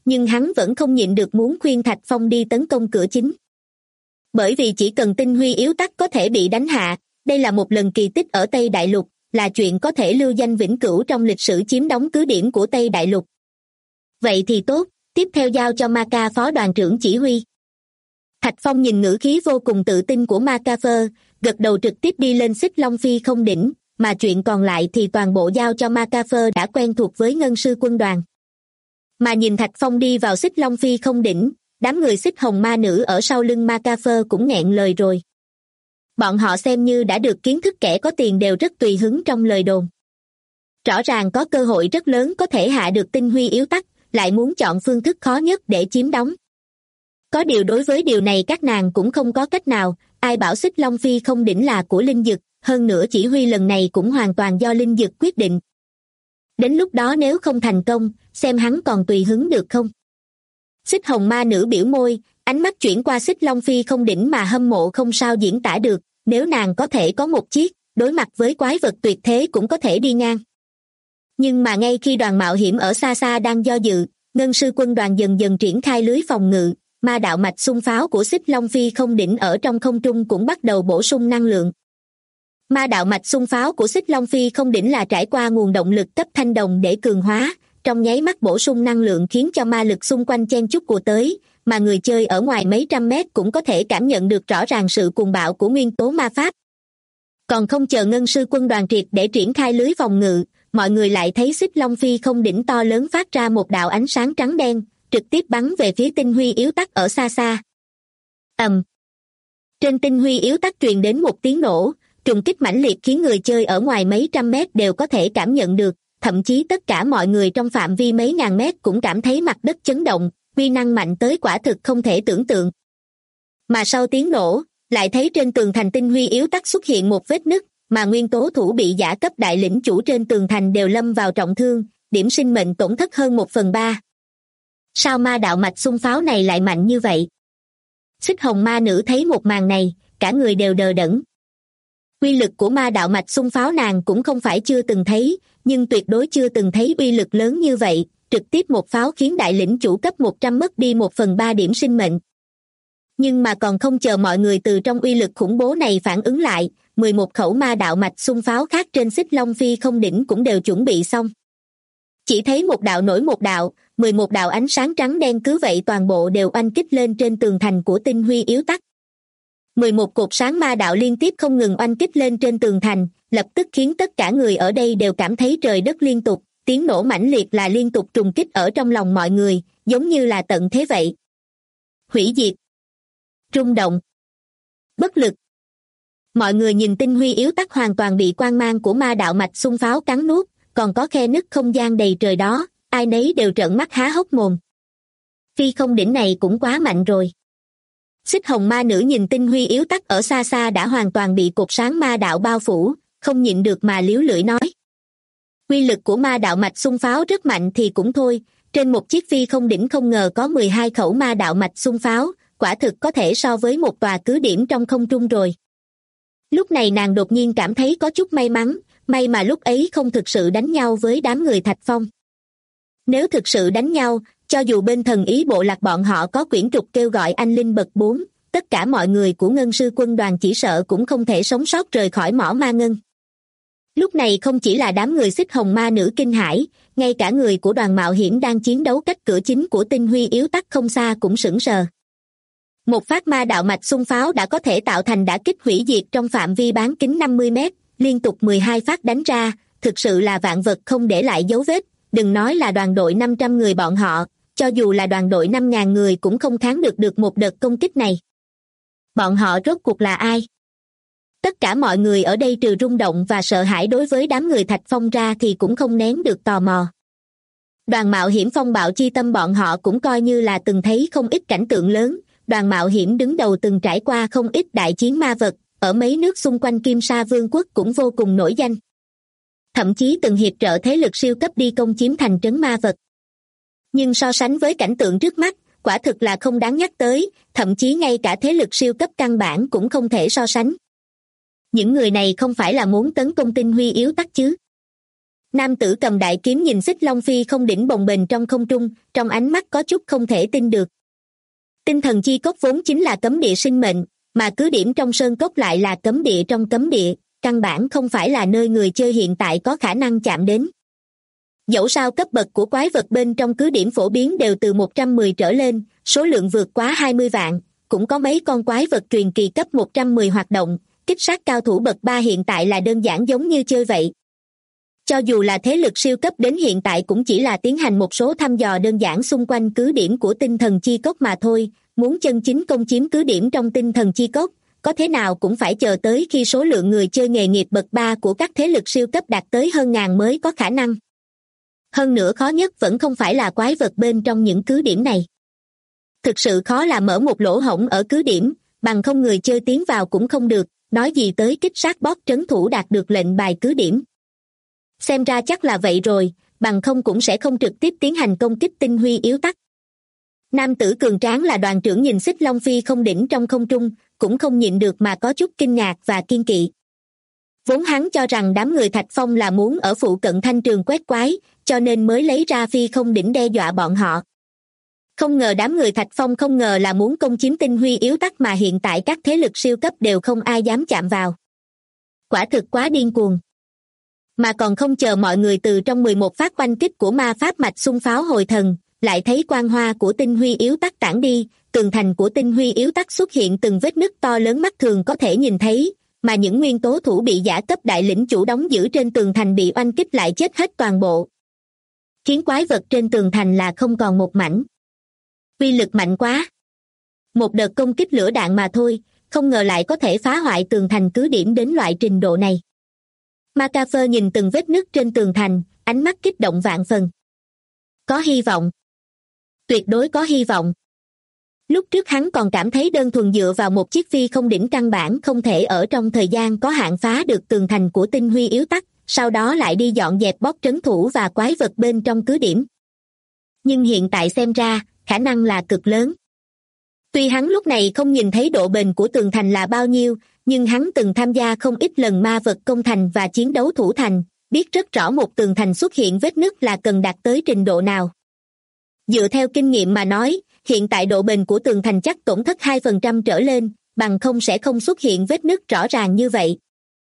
Speaker 2: nhưng hắn vẫn không nhịn được muốn khuyên Thạch Phong đi tấn công cửa chính. Bởi vì chỉ cần tinh huy yếu tắc có thể bị đánh hạ, đây là một lần kỳ tích ở Tây Đại Lục, là chuyện có thể lưu danh vĩnh cửu trong lịch sử chiếm đóng cứ điểm của Tây Đại Lục. Vậy thì tốt, tiếp theo giao cho Ma Ca phó đoàn trưởng chỉ huy. Thạch Phong nhìn ngữ khí vô cùng tự tin của Ma Ca Phơ, gật đầu trực tiếp đi lên Xích Long Phi không đỉnh, mà chuyện còn lại thì toàn bộ giao cho Ma Ca Phơ đã quen thuộc với ngân sư quân đoàn. Mà nhìn Thạch Phong đi vào Xích Long Phi không đỉnh, đám người Xích Hồng Ma Nữ ở sau lưng Ma Ca Phơ cũng nghẹn lời rồi. Bọn họ xem như đã được kiến thức kẻ có tiền đều rất tùy hứng trong lời đồn. Rõ ràng có cơ hội rất lớn có thể hạ được tinh huy yếu tắc, lại muốn chọn phương thức khó nhất để chiếm đóng. Có điều đối với điều này các nàng cũng không có cách nào, ai bảo Xích Long Phi không đỉnh là của Linh Dực, hơn nữa chỉ huy lần này cũng hoàn toàn do Linh Dực quyết định. Đến lúc đó nếu không thành công, xem hắn còn tùy hứng được không. Xích Hồng Ma Nữ biểu môi, ánh mắt chuyển qua Xích Long Phi không đỉnh mà hâm mộ không sao diễn tả được, nếu nàng có thể có một chiếc, đối mặt với quái vật tuyệt thế cũng có thể đi ngang. Nhưng mà ngay khi đoàn mạo hiểm ở xa xa đang do dự, ngân sư quân đoàn dần dần triển khai lưới phòng ngự, ma đạo mạch xung pháo của Xích Long Phi không đỉnh ở trong không trung cũng bắt đầu bổ sung năng lượng. Ma đạo mạch xung pháo của Xích Long Phi không đỉnh là trải qua nguồn động lực cấp thanh đồng để cường hóa, trong nháy mắt bổ sung năng lượng khiến cho ma lực xung quanh chen chúc của tới, mà người chơi ở ngoài mấy trăm mét cũng có thể cảm nhận được rõ ràng sự cuồng bạo của nguyên tố ma pháp. Còn không chờ ngân sư quân đoàn triệt để triển khai lưới phòng ngự, mọi người lại thấy Xích Long Phi không đỉnh to lớn phát ra một đạo ánh sáng trắng đen, trực tiếp bắn về phía tinh huy yếu tắc ở xa xa. Trên tinh huy yếu tắc truyền đến một tiếng nổ, trùng kích mãnh liệt khiến người chơi ở ngoài mấy trăm mét đều có thể cảm nhận được, thậm chí tất cả mọi người trong phạm vi mấy ngàn mét cũng cảm thấy mặt đất chấn động, uy năng mạnh tới quả thực không thể tưởng tượng. Mà sau tiếng nổ, lại thấy trên tường thành tinh huy yếu tắc xuất hiện một vết nứt, mà nguyên tố thủ bị giả cấp đại lĩnh chủ trên tường thành đều lâm vào trọng thương, điểm sinh mệnh tổn thất hơn 1/3. Sao ma đạo mạch xung pháo này lại mạnh như vậy? Xích Hồng Ma Nữ thấy một màn này, cả người đều đờ đẫn. Uy lực của ma đạo mạch xung pháo nàng cũng không phải chưa từng thấy, nhưng tuyệt đối chưa từng thấy uy lực lớn như vậy, trực tiếp một pháo khiến đại lĩnh chủ cấp 100 mất đi 1/3 điểm sinh mệnh. Nhưng mà còn không chờ mọi người từ trong uy lực khủng bố này phản ứng lại, 11 khẩu ma đạo mạch xung pháo khác trên Xích Long Phi không đỉnh cũng đều chuẩn bị xong. Chỉ thấy một đạo nổi một đạo, 11 đạo ánh sáng trắng đen cứ vậy toàn bộ đều oanh kích lên trên tường thành của tinh huy yếu tắc. 11 cột sáng ma đạo liên tiếp không ngừng oanh kích lên trên tường thành, lập tức khiến tất cả người ở đây đều cảm thấy trời đất liên tục, tiếng nổ mãnh liệt là liên tục trùng kích ở trong lòng mọi người, giống như là tận thế vậy. Hủy diệt, rung động, bất lực. Mọi người nhìn tinh huy yếu tắc hoàn toàn bị quang mang của ma đạo mạch xung pháo cắn nuốt, còn có khe nứt không gian đầy trời đó, ai nấy đều trợn mắt há hốc mồm. Phi không đỉnh này cũng quá mạnh rồi. Xích Hồng Ma Nữ nhìn tinh huy yếu tắc ở xa xa đã hoàn toàn bị cột sáng ma đạo bao phủ, không nhịn được mà liếu lưỡi nói. Quy lực của ma đạo mạch xung pháo rất mạnh thì cũng thôi, trên một chiếc phi không đỉnh không ngờ có 12 khẩu ma đạo mạch xung pháo, quả thực có thể so với một tòa cứ điểm trong không trung rồi. Lúc này nàng đột nhiên cảm thấy có chút may mắn, may mà lúc ấy không thực sự đánh nhau với đám người Thạch Phong. Nếu thực sự đánh nhau, cho dù bên thần ý bộ lạc bọn họ có quyển trục kêu gọi anh linh bậc 4, tất cả mọi người của ngân sư quân đoàn chỉ sợ cũng không thể sống sót rời khỏi mỏ ma ngân. Lúc này không chỉ là đám người Xích Hồng Ma Nữ kinh hãi, ngay cả người của đoàn mạo hiểm đang chiến đấu cách cửa chính của tinh huy yếu tắc không xa cũng sững sờ. Một phát ma đạo mạch xung pháo đã có thể tạo thành đả kích hủy diệt trong phạm vi bán kính 50 mét, liên tục 12 phát đánh ra, thực sự là vạn vật không để lại dấu vết, đừng nói là đoàn đội 500 người bọn họ, cho dù là đoàn đội 5.000 người cũng không kháng được một đợt công kích này. Bọn họ rốt cuộc là ai? Tất cả mọi người ở đây trừ rung động và sợ hãi đối với đám người Thạch Phong ra thì cũng không nén được tò mò. Đoàn mạo hiểm phong bạo chi tâm bọn họ cũng coi như là từng thấy không ít cảnh tượng lớn, đoàn mạo hiểm đứng đầu từng trải qua không ít đại chiến ma vật, ở mấy nước xung quanh Kim Sa Vương quốc cũng vô cùng nổi danh. Thậm chí từng hiệp trợ thế lực siêu cấp đi công chiếm thành trấn ma vật. Nhưng so sánh với cảnh tượng trước mắt, quả thực là không đáng nhắc tới, thậm chí ngay cả thế lực siêu cấp căn bản cũng không thể so sánh. Những người này không phải là muốn tấn công tinh huy yếu tắc chứ? Nam tử cầm đại kiếm nhìn Xích Long Phi không đỉnh bồng bềnh trong không trung, trong ánh mắt có chút không thể tin được. Tinh thần chi cốc vốn chính là cấm địa sinh mệnh, mà cứ điểm trong sơn cốc lại là cấm địa trong cấm địa, căn bản không phải là nơi người chơi hiện tại có khả năng chạm đến. Dẫu sao cấp bậc của quái vật bên trong cứ điểm phổ biến đều từ 110 trở lên, số lượng vượt quá 20 vạn, cũng có mấy con quái vật truyền kỳ cấp 110 hoạt động, kích sát cao thủ bậc 3 hiện tại là đơn giản giống như chơi vậy. Cho dù là thế lực siêu cấp đến hiện tại cũng chỉ là tiến hành một số thăm dò đơn giản xung quanh cứ điểm của tinh thần chi cốc mà thôi, muốn chân chính công chiếm cứ điểm trong tinh thần chi cốc, có thế nào cũng phải chờ tới khi số lượng người chơi nghề nghiệp bậc 3 của các thế lực siêu cấp đạt tới hơn ngàn mới có khả năng. Hơn nữa khó nhất vẫn không phải là quái vật bên trong những cứ điểm này. Thực sự khó là mở một lỗ hổng ở cứ điểm, bằng không người chơi tiến vào cũng không được, nói gì tới kích sát boss trấn thủ đạt được lệnh bài cứ điểm. Xem ra chắc là vậy rồi, bằng không cũng sẽ không trực tiếp tiến hành công kích tinh huy yếu tắc. Nam tử cường tráng là đoàn trưởng nhìn Xích Long Phi không đỉnh trong không trung, cũng không nhịn được mà có chút kinh ngạc và kiên kỵ. Vốn hắn cho rằng đám người Thạch Phong là muốn ở phụ cận thanh trường quét quái, cho nên mới lấy ra phi không đỉnh đe dọa bọn họ. Không ngờ đám người Thạch Phong không ngờ là muốn công chiếm tinh huy yếu tắc mà hiện tại các thế lực siêu cấp đều không ai dám chạm vào. Quả thực quá điên cuồng. Mà còn không chờ mọi người từ trong 11 phát oanh kích của ma pháp mạch xung pháo hồi thần, lại thấy quang hoa của tinh huy yếu tắc tản đi, tường thành của tinh huy yếu tắc xuất hiện từng vết nứt to lớn mắt thường có thể nhìn thấy, mà những nguyên tố thủ bị giả cấp đại lĩnh chủ đóng giữ trên tường thành bị oanh kích lại chết hết toàn bộ. Khiến quái vật trên tường thành là không còn một mảnh. Uy lực mạnh quá. Một đợt công kích lửa đạn mà thôi, không ngờ lại có thể phá hoại tường thành cứ điểm đến loại trình độ này. Macafer nhìn từng vết nứt trên tường thành, ánh mắt kích động vạn phần. Có hy vọng. Tuyệt đối có hy vọng. Lúc trước hắn còn cảm thấy đơn thuần dựa vào một chiếc phi không đỉnh căn bản không thể ở trong thời gian có hạn phá được tường thành của tinh huy yếu tắc, sau đó lại đi dọn dẹp boss trấn thủ và quái vật bên trong cứ điểm. Nhưng hiện tại xem ra, khả năng là cực lớn. Tuy hắn lúc này không nhìn thấy độ bền của tường thành là bao nhiêu, nhưng hắn từng tham gia không ít lần ma vật công thành và chiến đấu thủ thành, biết rất rõ một tường thành xuất hiện vết nứt là cần đạt tới trình độ nào. Dựa theo kinh nghiệm mà nói, hiện tại độ bền của tường thành chắc tổn thất 2% trở lên, bằng không sẽ không xuất hiện vết nứt rõ ràng như vậy.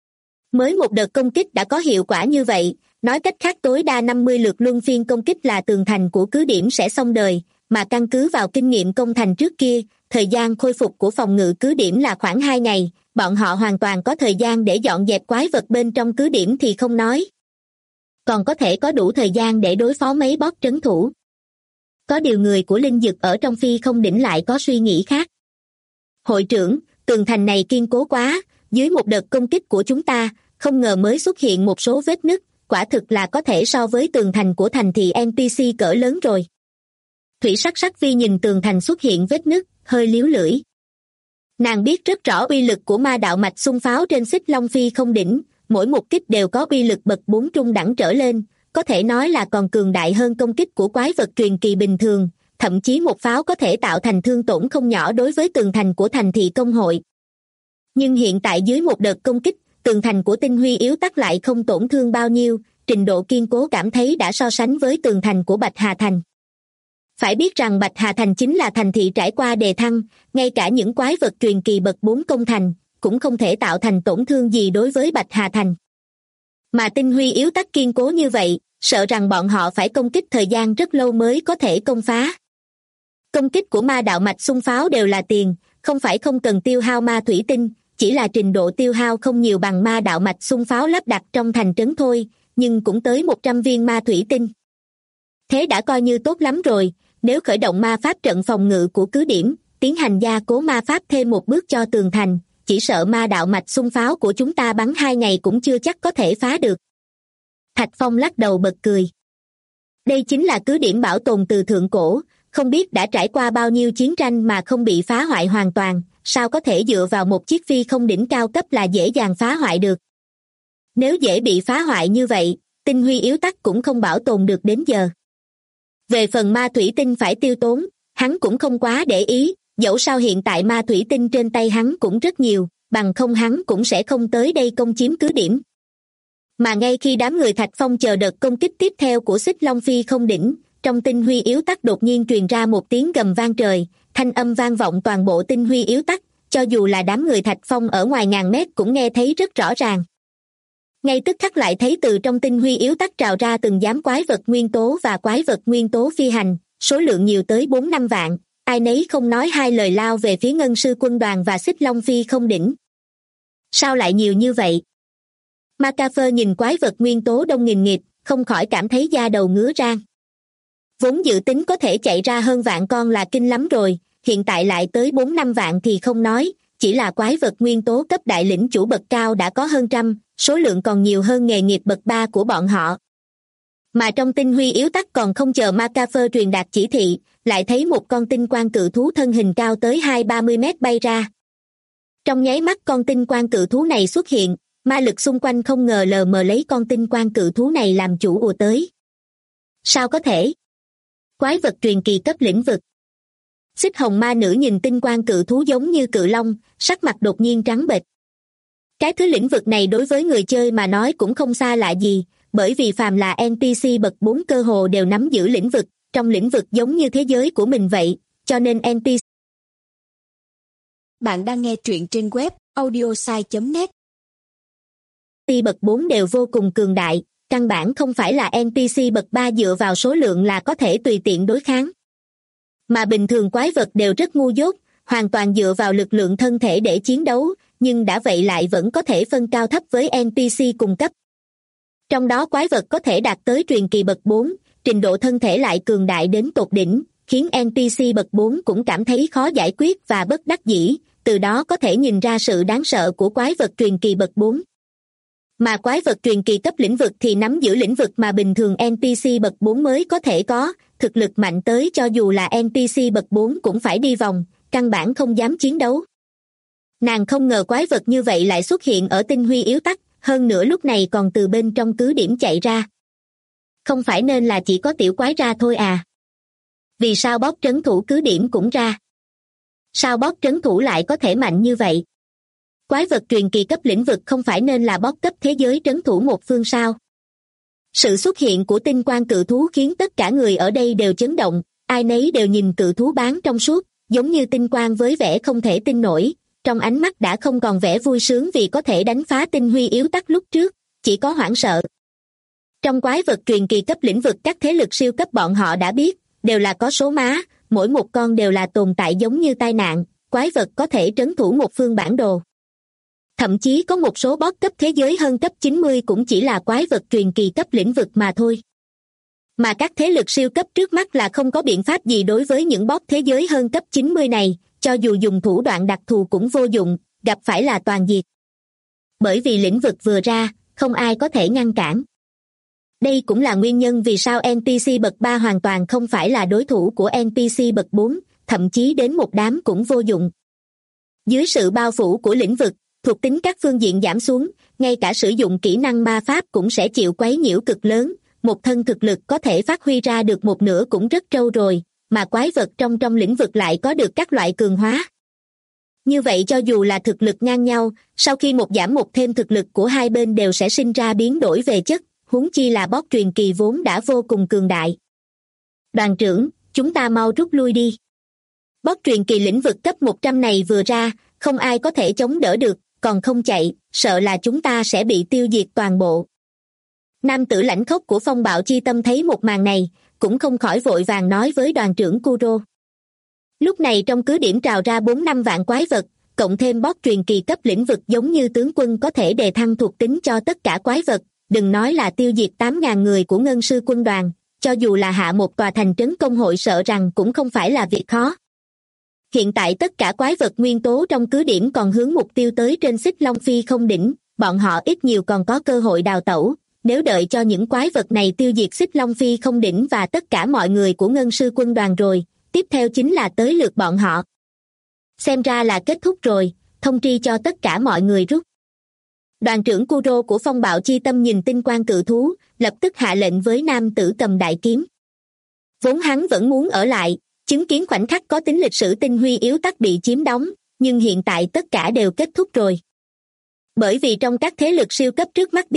Speaker 2: Mới một đợt công kích đã có hiệu quả như vậy, nói cách khác tối đa 50 lượt luân phiên công kích là tường thành của cứ điểm sẽ xong đời, mà căn cứ vào kinh nghiệm công thành trước kia, thời gian khôi phục của phòng ngự cứ điểm là khoảng 2 ngày, bọn họ hoàn toàn có thời gian để dọn dẹp quái vật bên trong cứ điểm thì không nói. Còn có thể có đủ thời gian để đối phó mấy boss trấn thủ. Có điều người của Linh Dực ở trong phi không đỉnh lại có suy nghĩ khác. Hội trưởng, tường thành này kiên cố quá, dưới một đợt công kích của chúng ta, không ngờ mới xuất hiện một số vết nứt, quả thực là có thể so với tường thành của thành thị NPC cỡ lớn rồi. Thủy Sắc Sắc Phi nhìn tường thành xuất hiện vết nứt, hơi líu lưỡi. Nàng biết rất rõ uy lực của ma đạo mạch xung pháo trên Xích Long Phi không đỉnh, mỗi một kích đều có uy lực bậc 4 trung đẳng trở lên, có thể nói là còn cường đại hơn công kích của quái vật truyền kỳ bình thường, thậm chí một pháo có thể tạo thành thương tổn không nhỏ đối với tường thành của thành thị công hội. Nhưng hiện tại dưới một đợt công kích, tường thành của tinh huy yếu tắc lại không tổn thương bao nhiêu, trình độ kiên cố cảm thấy đã so sánh với tường thành của Bạch Hà Thành. Phải biết rằng Bạch Hà Thành chính là thành thị trải qua đề thăng, ngay cả những quái vật truyền kỳ bậc 4 công thành, cũng không thể tạo thành tổn thương gì đối với Bạch Hà Thành. Mà tinh huy yếu tắc kiên cố như vậy, sợ rằng bọn họ phải công kích thời gian rất lâu mới có thể công phá. Công kích của ma đạo mạch xung pháo đều là tiền, không phải không cần tiêu hao ma thủy tinh, chỉ là trình độ tiêu hao không nhiều bằng ma đạo mạch xung pháo lắp đặt trong thành trấn thôi, nhưng cũng tới 100 viên ma thủy tinh. Thế đã coi như tốt lắm rồi, nếu khởi động ma pháp trận phòng ngự của cứ điểm, tiến hành gia cố ma pháp thêm một bước cho tường thành, chỉ sợ ma đạo mạch xung pháo của chúng ta bắn 2 ngày cũng chưa chắc có thể phá được. Thạch Phong lắc đầu bật cười. Đây chính là cứ điểm bảo tồn từ thượng cổ, không biết đã trải qua bao nhiêu chiến tranh mà không bị phá hoại hoàn toàn, sao có thể dựa vào một chiếc phi không đỉnh cao cấp là dễ dàng phá hoại được. Nếu dễ bị phá hoại như vậy, tinh huy yếu tắc cũng không bảo tồn được đến giờ. Về phần ma thủy tinh phải tiêu tốn, hắn cũng không quá để ý, dẫu sao hiện tại ma thủy tinh trên tay hắn cũng rất nhiều, bằng không hắn cũng sẽ không tới đây công chiếm cứ điểm. Mà ngay khi đám người Thạch Phong chờ đợt công kích tiếp theo của Xích Long Phi không đỉnh, trong tinh huy yếu tắc đột nhiên truyền ra một tiếng gầm vang trời, thanh âm vang vọng toàn bộ tinh huy yếu tắc, cho dù là đám người Thạch Phong ở ngoài ngàn mét cũng nghe thấy rất rõ ràng. Ngay tức khắc lại thấy từ trong tinh huy yếu tắc trào ra từng giám quái vật nguyên tố và quái vật nguyên tố phi hành, số lượng nhiều tới 4-5 vạn, ai nấy không nói hai lời lao về phía Ngân Sư Quân Đoàn và Xích Long Phi không đỉnh. Sao lại nhiều như vậy? Macafer nhìn quái vật nguyên tố đông nghìn nghịt, không khỏi cảm thấy da đầu ngứa rang. Vốn dự tính có thể chạy ra hơn vạn con là kinh lắm rồi, hiện tại lại tới 4-5 vạn thì không nói, chỉ là quái vật nguyên tố cấp đại lĩnh chủ bậc cao đã có hơn trăm, số lượng còn nhiều hơn nghề nghiệp bậc 3 của bọn họ. Mà trong tinh huy yếu tắc còn không chờ Macafer truyền đạt chỉ thị, lại thấy một con tinh quang cự thú thân hình cao tới 20-30 mét bay ra. Trong nháy mắt con tinh quang cự thú này xuất hiện, ma lực xung quanh không ngờ lờ mờ lấy con tinh quang cự thú này làm chủ ùa tới. Sao có thể? Quái vật truyền kỳ cấp lĩnh vực. Xích hồng ma nữ nhìn tinh quang cự thú giống như cự long, sắc mặt đột nhiên trắng bệch. Cái thứ lĩnh vực này đối với người chơi mà nói cũng không xa lạ gì, bởi vì phàm là NPC bậc 4 cơ hồ đều nắm giữ lĩnh vực, trong lĩnh vực giống như thế giới của mình vậy, cho nên NPC.
Speaker 3: Bạn đang nghe truyện trên web audiosai.net.
Speaker 2: Bậc 4 đều vô cùng cường đại, căn bản không phải là NPC bậc 3 dựa vào số lượng là có thể tùy tiện đối kháng. Mà bình thường quái vật đều rất ngu dốt, hoàn toàn dựa vào lực lượng thân thể để chiến đấu, nhưng đã vậy lại vẫn có thể phân cao thấp với NPC cùng cấp. Trong đó quái vật có thể đạt tới truyền kỳ bậc 4, trình độ thân thể lại cường đại đến tột đỉnh, khiến NPC bậc 4 cũng cảm thấy khó giải quyết và bất đắc dĩ, từ đó có thể nhìn ra sự đáng sợ của quái vật truyền kỳ bậc 4. Mà quái vật truyền kỳ cấp lĩnh vực thì nắm giữ lĩnh vực mà bình thường NPC bậc 4 mới có thể có, thực lực mạnh tới cho dù là NPC bậc 4 cũng phải đi vòng, căn bản không dám chiến đấu. Nàng không ngờ quái vật như vậy lại xuất hiện ở tinh huy yếu tắc, hơn nữa lúc này còn từ bên trong cứ điểm chạy ra. Không phải nên là chỉ có tiểu quái ra thôi à? Vì sao boss trấn thủ cứ điểm cũng ra? Sao boss trấn thủ lại có thể mạnh như vậy? Quái vật truyền kỳ cấp lĩnh vực không phải nên là boss cấp thế giới trấn thủ một phương sao? Sự xuất hiện của tinh quang cự thú khiến tất cả người ở đây đều chấn động, ai nấy đều nhìn cự thú bán trong suốt, giống như tinh quang với vẻ không thể tin nổi, trong ánh mắt đã không còn vẻ vui sướng vì có thể đánh phá tinh huy yếu tắc lúc trước, chỉ có hoảng sợ. Trong quái vật truyền kỳ cấp lĩnh vực các thế lực siêu cấp bọn họ đã biết, đều là có số má, mỗi một con đều là tồn tại giống như tai nạn, quái vật có thể trấn thủ một phương bản đồ. Thậm chí có một số boss cấp thế giới hơn cấp 90 cũng chỉ là quái vật truyền kỳ cấp lĩnh vực mà thôi. Mà các thế lực siêu cấp trước mắt là không có biện pháp gì đối với những boss thế giới hơn cấp 90 này, cho dù dùng thủ đoạn đặc thù cũng vô dụng, gặp phải là toàn diệt. Bởi vì lĩnh vực vừa ra, không ai có thể ngăn cản. Đây cũng là nguyên nhân vì sao NPC bậc 3 hoàn toàn không phải là đối thủ của NPC bậc 4, thậm chí đến một đám cũng vô dụng. Dưới sự bao phủ của lĩnh vực, thuộc tính các phương diện giảm xuống, ngay cả sử dụng kỹ năng ma pháp cũng sẽ chịu quấy nhiễu cực lớn, một thân thực lực có thể phát huy ra được một nửa cũng rất trâu rồi, mà quái vật trong lĩnh vực lại có được các loại cường hóa. Như vậy cho dù là thực lực ngang nhau, sau khi một giảm một thêm thực lực của hai bên đều sẽ sinh ra biến đổi về chất, huống chi là boss truyền kỳ vốn đã vô cùng cường đại. Đoàn trưởng, chúng ta mau rút lui đi. Boss truyền kỳ lĩnh vực cấp 100 này vừa ra, không ai có thể chống đỡ được, còn không chạy, sợ là chúng ta sẽ bị tiêu diệt toàn bộ. Nam tử lãnh khốc của phong bạo chi tâm thấy một màn này, cũng không khỏi vội vàng nói với đoàn trưởng Kuro. Lúc này trong cứ điểm trào ra 4-5 vạn quái vật, cộng thêm boss truyền kỳ cấp lĩnh vực giống như tướng quân có thể đề thăng thuộc tính cho tất cả quái vật, đừng nói là tiêu diệt 8.000 người của Ngân Sư Quân Đoàn, cho dù là hạ một tòa thành trấn công hội sợ rằng cũng không phải là việc khó. Hiện tại tất cả quái vật nguyên tố trong cứ điểm còn hướng mục tiêu tới trên Xích Long Phi không đỉnh, bọn họ ít nhiều còn có cơ hội đào tẩu, nếu đợi cho những quái vật này tiêu diệt Xích Long Phi không đỉnh và tất cả mọi người của Ngân Sư Quân Đoàn rồi, tiếp theo chính là tới lượt bọn họ. Xem ra là kết thúc rồi, thông tri cho tất cả mọi người rút. Đoàn trưởng Kuro của phong bạo chi tâm nhìn tinh quang cự thú, lập tức hạ lệnh với nam tử cầm đại kiếm. Vốn hắn vẫn muốn ở lại, chứng kiến khoảnh khắc có tính lịch sử tinh huy yếu tắc bị chiếm đóng, nhưng hiện tại tất cả đều kết thúc rồi. Bởi vì trong các thế lực siêu cấp trước mắt biết,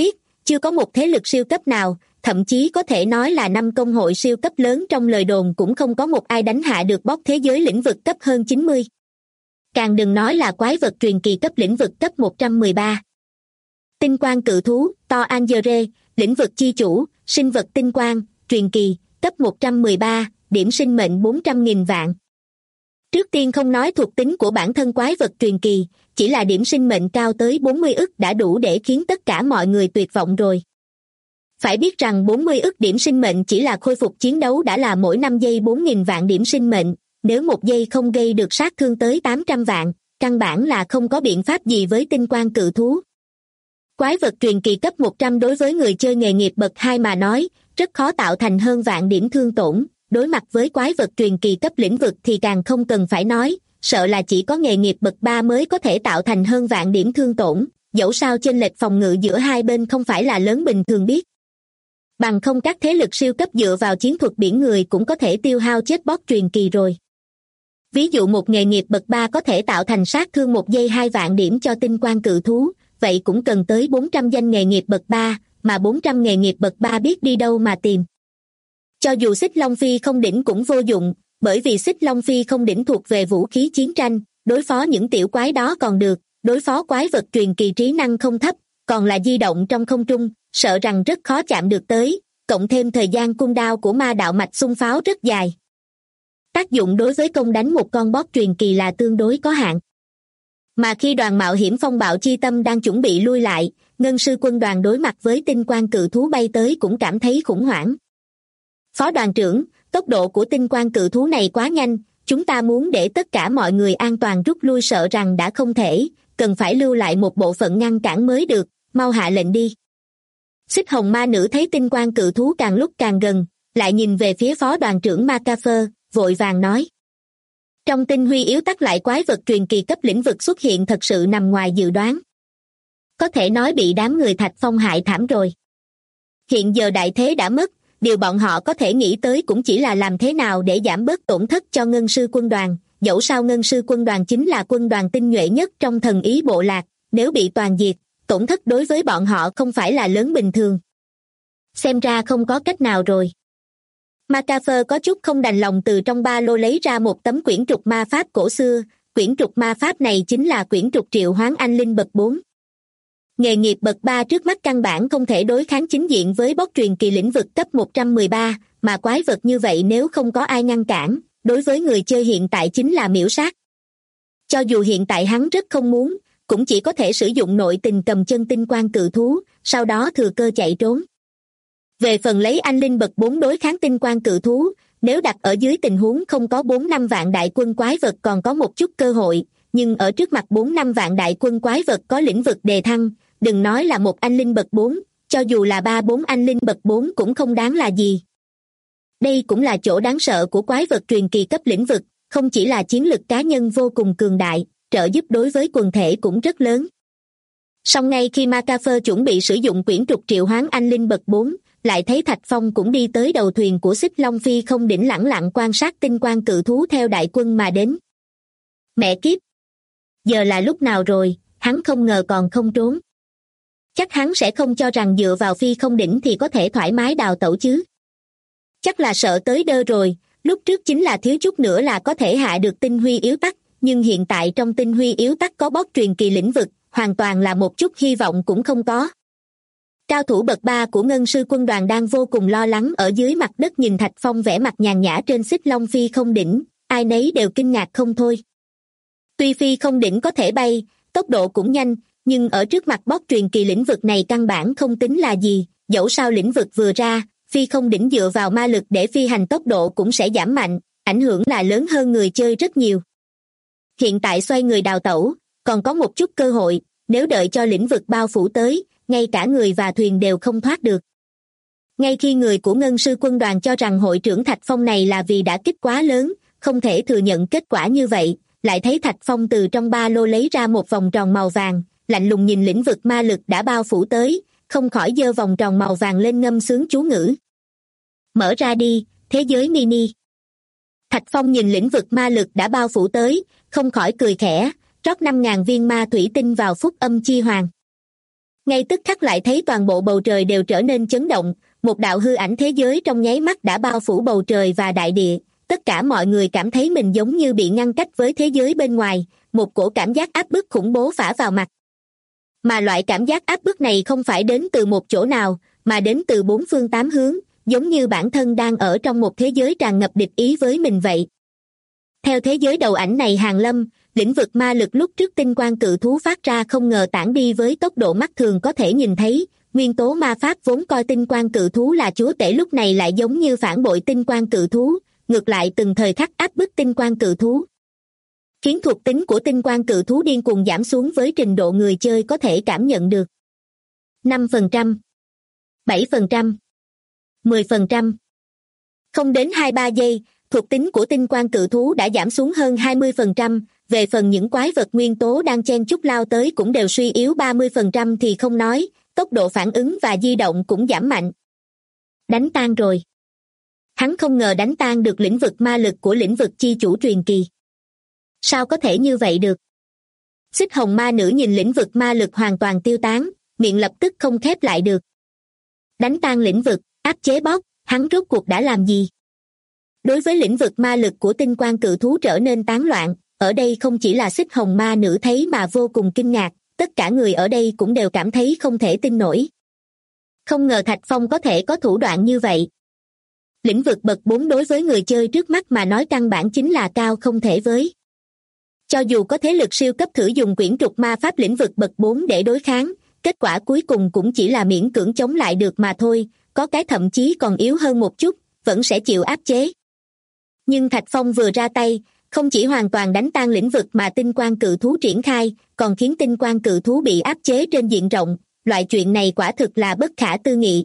Speaker 2: chưa có một thế lực siêu cấp nào, thậm chí có thể nói là 5 công hội siêu cấp lớn trong lời đồn cũng không có một ai đánh hạ được boss thế giới lĩnh vực cấp hơn 90. Càng đừng nói là quái vật truyền kỳ cấp lĩnh vực cấp 113. Tinh quang cự thú, To Angere, lĩnh vực chi chủ, sinh vật tinh quang, truyền kỳ, cấp 113, điểm sinh mệnh 400.000 vạn. Trước tiên không nói thuộc tính của bản thân quái vật truyền kỳ, chỉ là điểm sinh mệnh cao tới 40 ức đã đủ để khiến tất cả mọi người tuyệt vọng rồi. Phải biết rằng 40 ức điểm sinh mệnh chỉ là khôi phục chiến đấu đã là mỗi 5 giây 4.000 vạn điểm sinh mệnh, nếu một giây không gây được sát thương tới 800 vạn, căn bản là không có biện pháp gì với tinh quang cự thú. Quái vật truyền kỳ cấp 100 đối với người chơi nghề nghiệp bậc 2 mà nói, rất khó tạo thành hơn vạn điểm thương tổn, đối mặt với quái vật truyền kỳ cấp lĩnh vực thì càng không cần phải nói, sợ là chỉ có nghề nghiệp bậc 3 mới có thể tạo thành hơn vạn điểm thương tổn, dẫu sao chênh lệch phòng ngự giữa hai bên không phải là lớn bình thường biết. Bằng không các thế lực siêu cấp dựa vào chiến thuật biển người cũng có thể tiêu hao chết boss truyền kỳ rồi. Ví dụ một nghề nghiệp bậc 3 có thể tạo thành sát thương một giây 2 vạn điểm cho tinh quang cự thú, vậy cũng cần tới 400 danh nghề nghiệp bậc 3, mà 400 nghề nghiệp bậc 3 biết đi đâu mà tìm. Cho dù xích long phi không đỉnh cũng vô dụng, bởi vì xích long phi không đỉnh thuộc về vũ khí chiến tranh, đối phó những tiểu quái đó còn được, đối phó quái vật truyền kỳ trí năng không thấp, còn là di động trong không trung, sợ rằng rất khó chạm được tới, cộng thêm thời gian cung đao của ma đạo mạch xung pháo rất dài. Tác dụng đối với công đánh một con boss truyền kỳ là tương đối có hạn. Mà khi đoàn mạo hiểm phong bạo chi tâm đang chuẩn bị lui lại, ngân sư quân đoàn đối mặt với tinh quang cự thú bay tới cũng cảm thấy khủng hoảng. Phó đoàn trưởng, tốc độ của tinh quang cự thú này quá nhanh, chúng ta muốn để tất cả mọi người an toàn rút lui sợ rằng đã không thể, cần phải lưu lại một bộ phận ngăn cản mới được, mau hạ lệnh đi. Xích hồng ma nữ thấy tinh quang cự thú càng lúc càng gần, lại nhìn về phía phó đoàn trưởng Macafer, vội vàng nói. Trong tinh huy yếu tắc lại quái vật truyền kỳ cấp lĩnh vực xuất hiện thật sự nằm ngoài dự đoán. Có thể nói bị đám người Thạch Phong hại thảm rồi. Hiện giờ đại thế đã mất, điều bọn họ có thể nghĩ tới cũng chỉ là làm thế nào để giảm bớt tổn thất cho ngân sư quân đoàn, dẫu sao ngân sư quân đoàn chính là quân đoàn tinh nhuệ nhất trong thần ý bộ lạc, nếu bị toàn diệt, tổn thất đối với bọn họ không phải là lớn bình thường. Xem ra không có cách nào rồi. Macafer có chút không đành lòng từ trong ba lô lấy ra một tấm quyển trục ma pháp cổ xưa, quyển trục ma pháp này chính là quyển trục triệu hoán anh linh bậc 4. Nghề nghiệp bậc 3 trước mắt căn bản không thể đối kháng chính diện với boss truyền kỳ lĩnh vực cấp 113, mà quái vật như vậy nếu không có ai ngăn cản, đối với người chơi hiện tại chính là miểu sát. Cho dù hiện tại hắn rất không muốn, cũng chỉ có thể sử dụng nội tình cầm chân tinh quang cự thú, sau đó thừa cơ chạy trốn. Về phần lấy anh linh bậc 4 đối kháng tinh quang cự thú, nếu đặt ở dưới tình huống không có 4-5 vạn đại quân quái vật còn có một chút cơ hội, nhưng ở trước mặt 4-5 vạn đại quân quái vật có lĩnh vực đề thăng, đừng nói là một anh linh bậc 4, cho dù là 3-4 anh linh bậc 4 cũng không đáng là gì. Đây cũng là chỗ đáng sợ của quái vật truyền kỳ cấp lĩnh vực, không chỉ là chiến lực cá nhân vô cùng cường đại, trợ giúp đối với quần thể cũng rất lớn. Song ngay khi Macafer chuẩn bị sử dụng quyển trục triệu hoán anh linh bậc 4, lại thấy Thạch Phong cũng đi tới đầu thuyền của xích long phi không đỉnh lẳng lặng quan sát tinh quang cự thú theo đại quân mà đến. Mẹ kiếp! Giờ là lúc nào rồi, hắn không ngờ còn không trốn. Chắc hắn sẽ không cho rằng dựa vào phi không đỉnh thì có thể thoải mái đào tẩu chứ. Chắc là sợ tới đơ rồi, lúc trước chính là thiếu chút nữa là có thể hạ được tinh huy yếu tắc, nhưng hiện tại trong tinh huy yếu tắc có boss truyền kỳ lĩnh vực, hoàn toàn là một chút hy vọng cũng không có. Cao thủ bậc 3 của ngân sư quân đoàn đang vô cùng lo lắng ở dưới mặt đất nhìn Thạch Phong vẻ mặt nhàn nhã trên xích long phi không đỉnh, ai nấy đều kinh ngạc không thôi. Tuy phi không đỉnh có thể bay, tốc độ cũng nhanh, nhưng ở trước mặt boss truyền kỳ lĩnh vực này căn bản không tính là gì, dẫu sao lĩnh vực vừa ra, phi không đỉnh dựa vào ma lực để phi hành tốc độ cũng sẽ giảm mạnh, ảnh hưởng là lớn hơn người chơi rất nhiều. Hiện tại xoay người đào tẩu, còn có một chút cơ hội, nếu đợi cho lĩnh vực bao phủ tới, ngay cả người và thuyền đều không thoát được. Ngay khi người của ngân sư quân đoàn cho rằng hội trưởng Thạch Phong này là vì đã kích quá lớn, không thể thừa nhận kết quả như vậy, lại thấy Thạch Phong từ trong ba lô lấy ra một vòng tròn màu vàng, lạnh lùng nhìn lĩnh vực ma lực đã bao phủ tới, không khỏi giơ vòng tròn màu vàng lên ngâm sướng chú ngữ. Mở ra đi, thế giới mini. Thạch Phong nhìn lĩnh vực ma lực đã bao phủ tới, không khỏi cười khẽ, rót 5.000 viên ma thủy tinh vào phúc âm chi hoàng. Ngay tức khắc lại thấy toàn bộ bầu trời đều trở nên chấn động, một đạo hư ảnh thế giới trong nháy mắt đã bao phủ bầu trời và đại địa, tất cả mọi người cảm thấy mình giống như bị ngăn cách với thế giới bên ngoài, một cổ cảm giác áp bức khủng bố phả vào mặt. Mà loại cảm giác áp bức này không phải đến từ một chỗ nào, mà đến từ bốn phương tám hướng, giống như bản thân đang ở trong một thế giới tràn ngập địch ý với mình vậy. Theo thế giới đầu ảnh này hàng lâm, lĩnh vực ma lực lúc trước tinh quang cự thú phát ra không ngờ tản đi với tốc độ mắt thường có thể nhìn thấy, nguyên tố ma pháp vốn coi tinh quang cự thú là chúa tể lúc này lại giống như phản bội tinh quang cự thú, ngược lại từng thời khắc áp bức tinh quang cự thú, khiến thuộc tính của tinh quang cự thú điên cuồng giảm xuống với trình độ người chơi có thể cảm nhận được. 5%, 7%, 10%. Không đến 2-3 giây, thuộc tính của tinh quang cự thú đã giảm xuống hơn 20%, về phần những quái vật nguyên tố đang chen chúc lao tới cũng đều suy yếu 30% thì không nói, tốc độ phản ứng và di động cũng giảm mạnh. Đánh tan rồi. Hắn không ngờ đánh tan được lĩnh vực ma lực của lĩnh vực chi chủ truyền kỳ. Sao có thể như vậy được? Xích hồng ma nữ nhìn lĩnh vực ma lực hoàn toàn tiêu tán, miệng lập tức không khép lại được. Đánh tan lĩnh vực, áp chế boss, hắn rốt cuộc đã làm gì? Đối với lĩnh vực ma lực của tinh quang cự thú trở nên tán loạn, ở đây không chỉ là xích hồng ma nữ thấy mà vô cùng kinh ngạc, tất cả người ở đây cũng đều cảm thấy không thể tin nổi. Không ngờ Thạch Phong có thể có thủ đoạn như vậy. Lĩnh vực bậc 4 đối với người chơi trước mắt mà nói căn bản chính là cao không thể với. Cho dù có thế lực siêu cấp thử dùng quyển trục ma pháp lĩnh vực bậc 4 để đối kháng, kết quả cuối cùng cũng chỉ là miễn cưỡng chống lại được mà thôi, có cái thậm chí còn yếu hơn một chút, vẫn sẽ chịu áp chế. Nhưng Thạch Phong vừa ra tay, không chỉ hoàn toàn đánh tan lĩnh vực mà tinh quang cự thú triển khai, còn khiến tinh quang cự thú bị áp chế trên diện rộng, loại chuyện này quả thực là bất khả tư nghị.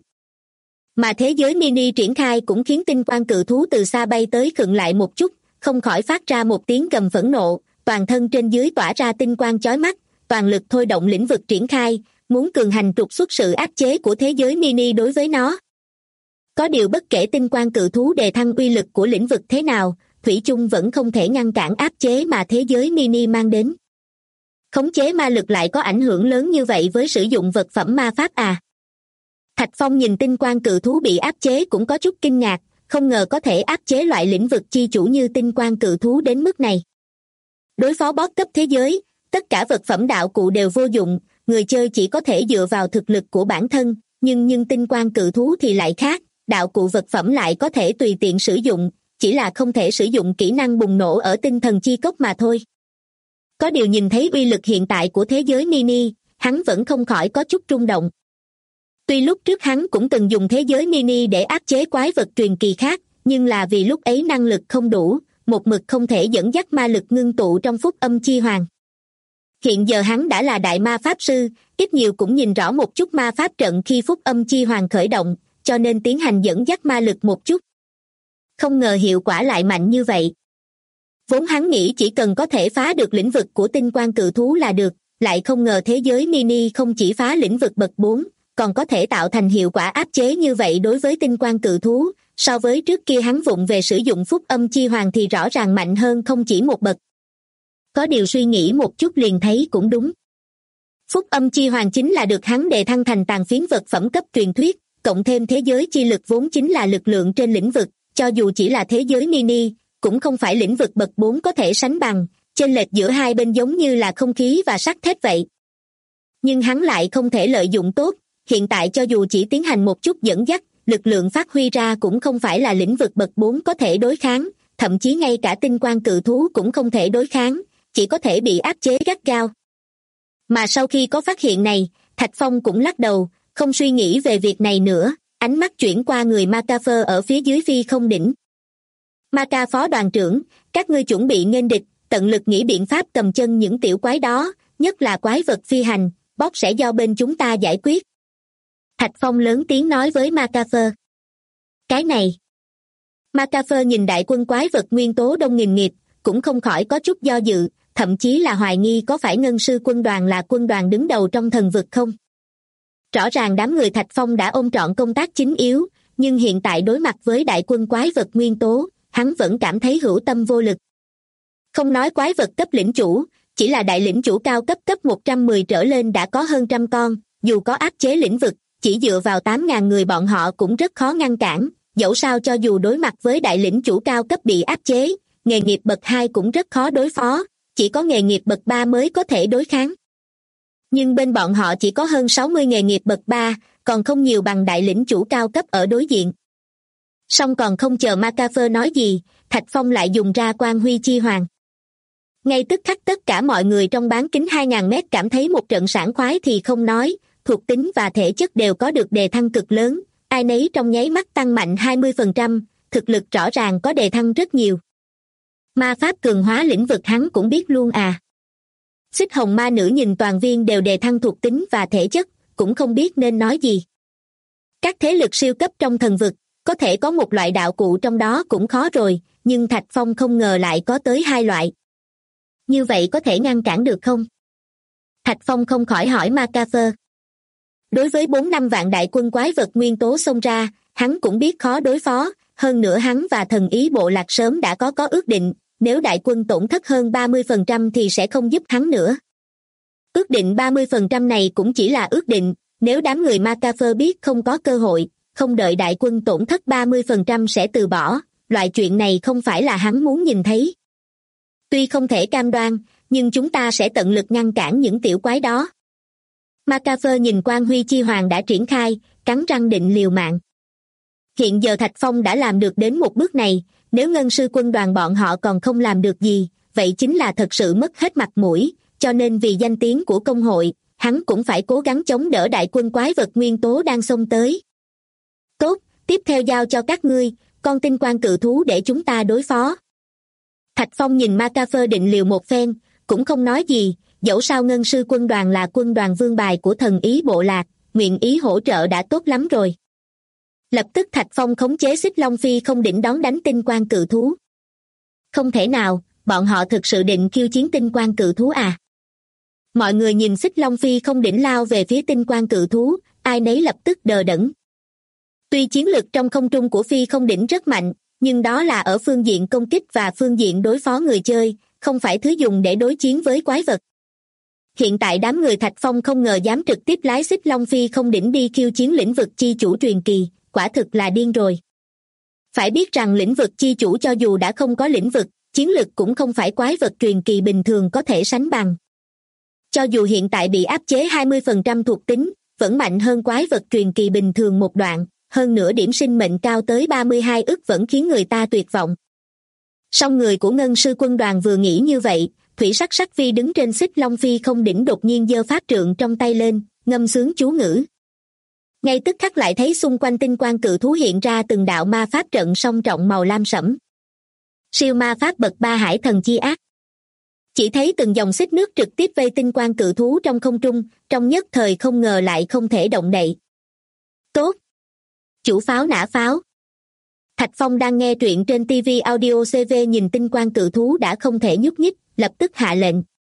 Speaker 2: Mà thế giới mini triển khai cũng khiến tinh quang cự thú từ xa bay tới khựng lại một chút, không khỏi phát ra một tiếng gầm phẫn nộ, toàn thân trên dưới tỏa ra tinh quang chói mắt, toàn lực thôi động lĩnh vực triển khai, muốn cường hành trục xuất sự áp chế của thế giới mini đối với nó. Có điều bất kể tinh quang cự thú đề thăng uy lực của lĩnh vực thế nào, thủy chung vẫn không thể ngăn cản áp chế mà thế giới mini mang đến. Khống chế ma lực lại có ảnh hưởng lớn như vậy với sử dụng vật phẩm ma pháp à? Thạch Phong nhìn tinh quang cự thú bị áp chế cũng có chút kinh ngạc, không ngờ có thể áp chế loại lĩnh vực chi chủ như tinh quang cự thú đến mức này. Đối phó boss cấp thế giới, tất cả vật phẩm đạo cụ đều vô dụng, người chơi chỉ có thể dựa vào thực lực của bản thân, nhưng tinh quang cự thú thì lại khác, đạo cụ vật phẩm lại có thể tùy tiện sử dụng, chỉ là không thể sử dụng kỹ năng bùng nổ ở tinh thần chi cốc mà thôi. Có điều nhìn thấy uy lực hiện tại của thế giới mini, hắn vẫn không khỏi có chút rung động. Tuy lúc trước hắn cũng từng dùng thế giới mini để áp chế quái vật truyền kỳ khác, nhưng là vì lúc ấy năng lực không đủ, một mực không thể dẫn dắt ma lực ngưng tụ trong phúc âm chi hoàng. Hiện giờ hắn đã là đại ma pháp sư, ít nhiều cũng nhìn rõ một chút ma pháp trận khi phúc âm chi hoàng khởi động, cho nên tiến hành dẫn dắt ma lực một chút. Không ngờ hiệu quả lại mạnh như vậy. Vốn hắn nghĩ chỉ cần có thể phá được lĩnh vực của tinh quang cự thú là được, lại không ngờ thế giới mini không chỉ phá lĩnh vực bậc 4, còn có thể tạo thành hiệu quả áp chế như vậy đối với tinh quang cự thú, so với trước kia hắn vụng về sử dụng phúc âm chi hoàng thì rõ ràng mạnh hơn không chỉ một bậc. Có điều suy nghĩ một chút liền thấy cũng đúng. Phúc âm chi hoàng chính là được hắn đề thăng thành tàn phiến vật phẩm cấp truyền thuyết, cộng thêm thế giới chi lực vốn chính là lực lượng trên lĩnh vực, cho dù chỉ là thế giới mini, cũng không phải lĩnh vực bậc 4 có thể sánh bằng, chênh lệch giữa hai bên giống như là không khí và sắt thép vậy. Nhưng hắn lại không thể lợi dụng tốt, hiện tại cho dù chỉ tiến hành một chút dẫn dắt, lực lượng phát huy ra cũng không phải là lĩnh vực bậc 4 có thể đối kháng, thậm chí ngay cả tinh quang cự thú cũng không thể đối kháng, chỉ có thể bị áp chế gắt gao. Mà sau khi có phát hiện này, Thạch Phong cũng lắc đầu, không suy nghĩ về việc này nữa, ánh mắt chuyển qua người Macafer ở phía dưới phi không đỉnh. Maca phó đoàn trưởng, các ngươi chuẩn bị nghênh địch, tận lực nghĩ biện pháp cầm chân những tiểu quái đó, nhất là quái vật phi hành, boss sẽ do bên chúng ta giải quyết. Thạch Phong lớn tiếng nói với Macafer. Cái này. Macafer nhìn đại quân quái vật nguyên tố đông nghìn nghịt, cũng không khỏi có chút do dự, thậm chí là hoài nghi có phải ngân sư quân đoàn là quân đoàn đứng đầu trong thần vực không. Rõ ràng đám người Thạch Phong đã ôm trọn công tác chính yếu, nhưng hiện tại đối mặt với đại quân quái vật nguyên tố, hắn vẫn cảm thấy hữu tâm vô lực. Không nói quái vật cấp lĩnh chủ, chỉ là đại lĩnh chủ cao cấp cấp 110 trở lên đã có hơn trăm con, dù có áp chế lĩnh vực, chỉ dựa vào 8.000 người bọn họ cũng rất khó ngăn cản, dẫu sao cho dù đối mặt với đại lĩnh chủ cao cấp bị áp chế, nghề nghiệp bậc 2 cũng rất khó đối phó, chỉ có nghề nghiệp bậc 3 mới có thể đối kháng. Nhưng bên bọn họ chỉ có hơn 60 nghề nghiệp bậc 3, còn không nhiều bằng đại lĩnh chủ cao cấp ở đối diện. Song còn không chờ McAfee nói gì, Thạch Phong lại dùng ra Quang Huy Chi Hoàng. Ngay tức khắc tất cả mọi người trong bán kính 2.000 mét cảm thấy một trận sảng khoái thì không nói, thuộc tính và thể chất đều có được đề thăng cực lớn, ai nấy trong nháy mắt tăng mạnh 20%, thực lực rõ ràng có đề thăng rất nhiều. Ma pháp cường hóa lĩnh vực hắn cũng biết luôn à. Xích hồng ma nữ nhìn toàn viên đều đề thăng thuộc tính và thể chất, cũng không biết nên nói gì. Các thế lực siêu cấp trong thần vực, có thể có một loại đạo cụ trong đó cũng khó rồi, nhưng Thạch Phong không ngờ lại có tới 2 loại. Như vậy có thể ngăn cản được không? Thạch Phong không khỏi hỏi McAfee. Đối với 4-5 vạn đại quân quái vật nguyên tố xông ra, hắn cũng biết khó đối phó, hơn nữa hắn và thần ý bộ lạc sớm đã có ước định, nếu đại quân tổn thất hơn 30% thì sẽ không giúp hắn nữa. Ước định 30% này cũng chỉ là ước định, nếu đám người McAfee biết không có cơ hội, không đợi đại quân tổn thất 30% sẽ từ bỏ, loại chuyện này không phải là hắn muốn nhìn thấy. Tuy không thể cam đoan, nhưng chúng ta sẽ tận lực ngăn cản những tiểu quái đó. McAfee nhìn Quang Huy Chi Hoàng đã triển khai, cắn răng định liều mạng. Hiện giờ Thạch Phong đã làm được đến một bước này, nếu ngân sư quân đoàn bọn họ còn không làm được gì, vậy chính là thật sự mất hết mặt mũi, cho nên vì danh tiếng của công hội, hắn cũng phải cố gắng chống đỡ đại quân quái vật nguyên tố đang xông tới. Tốt, tiếp theo giao cho các ngươi, con tinh quang cự thú để chúng ta đối phó. Thạch Phong nhìn McAfee định liều một phen, cũng không nói gì, dẫu sao ngân sư quân đoàn là quân đoàn vương bài của thần ý bộ lạc, nguyện ý hỗ trợ đã tốt lắm rồi. Lập tức Thạch Phong khống chế Xích Long Phi không định đón đánh tinh quang cự thú. Không thể nào, bọn họ thực sự định khiêu chiến tinh quang cự thú à? Mọi người nhìn Xích Long Phi không định lao về phía tinh quang cự thú, ai nấy lập tức đờ đẫn. Tuy chiến lực trong không trung của Phi không đỉnh rất mạnh, nhưng đó là ở phương diện công kích và phương diện đối phó người chơi, không phải thứ dùng để đối chiến với quái vật. Hiện tại đám người Thạch Phong không ngờ dám trực tiếp lái Xích Long Phi không đỉnh đi khiêu chiến lĩnh vực chi chủ truyền kỳ, quả thực là điên rồi. Phải biết rằng lĩnh vực chi chủ cho dù đã không có lĩnh vực, chiến lực cũng không phải quái vật truyền kỳ bình thường có thể sánh bằng. Cho dù hiện tại bị áp chế 20% thuộc tính, vẫn mạnh hơn quái vật truyền kỳ bình thường một đoạn, hơn nữa điểm sinh mệnh cao tới 32 ức vẫn khiến người ta tuyệt vọng. Song người của ngân sư quân đoàn vừa nghĩ như vậy, Thủy Sắc Sắc Phi đứng trên Xích Long Phi không đỉnh đột nhiên giơ pháp trượng trong tay lên, ngâm sướng chú ngữ. Ngay tức khắc lại thấy xung quanh tinh quang cự thú hiện ra từng đạo ma pháp trận song trọng màu lam sẫm. Siêu ma pháp bậc 3 hải thần chi ác. Chỉ thấy từng dòng xích nước trực tiếp vây tinh quang cự thú trong không trung, trong nhất thời không ngờ lại không thể động đậy. Tốt! Chủ pháo nã pháo. Thạch Phong đang nghe truyện trên TV Audio CV nhìn tinh quang cự thú đã không thể nhúc nhích, lập tức hạ lệnh.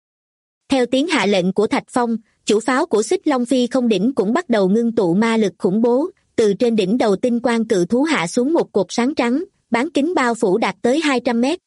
Speaker 2: Theo tiếng hạ lệnh của Thạch Phong, chủ pháo của Xích Long Phi không đỉnh cũng bắt đầu ngưng tụ ma lực khủng bố, từ trên đỉnh đầu tinh quang cự thú hạ xuống một cột sáng trắng, bán kính bao phủ đạt tới 200 mét.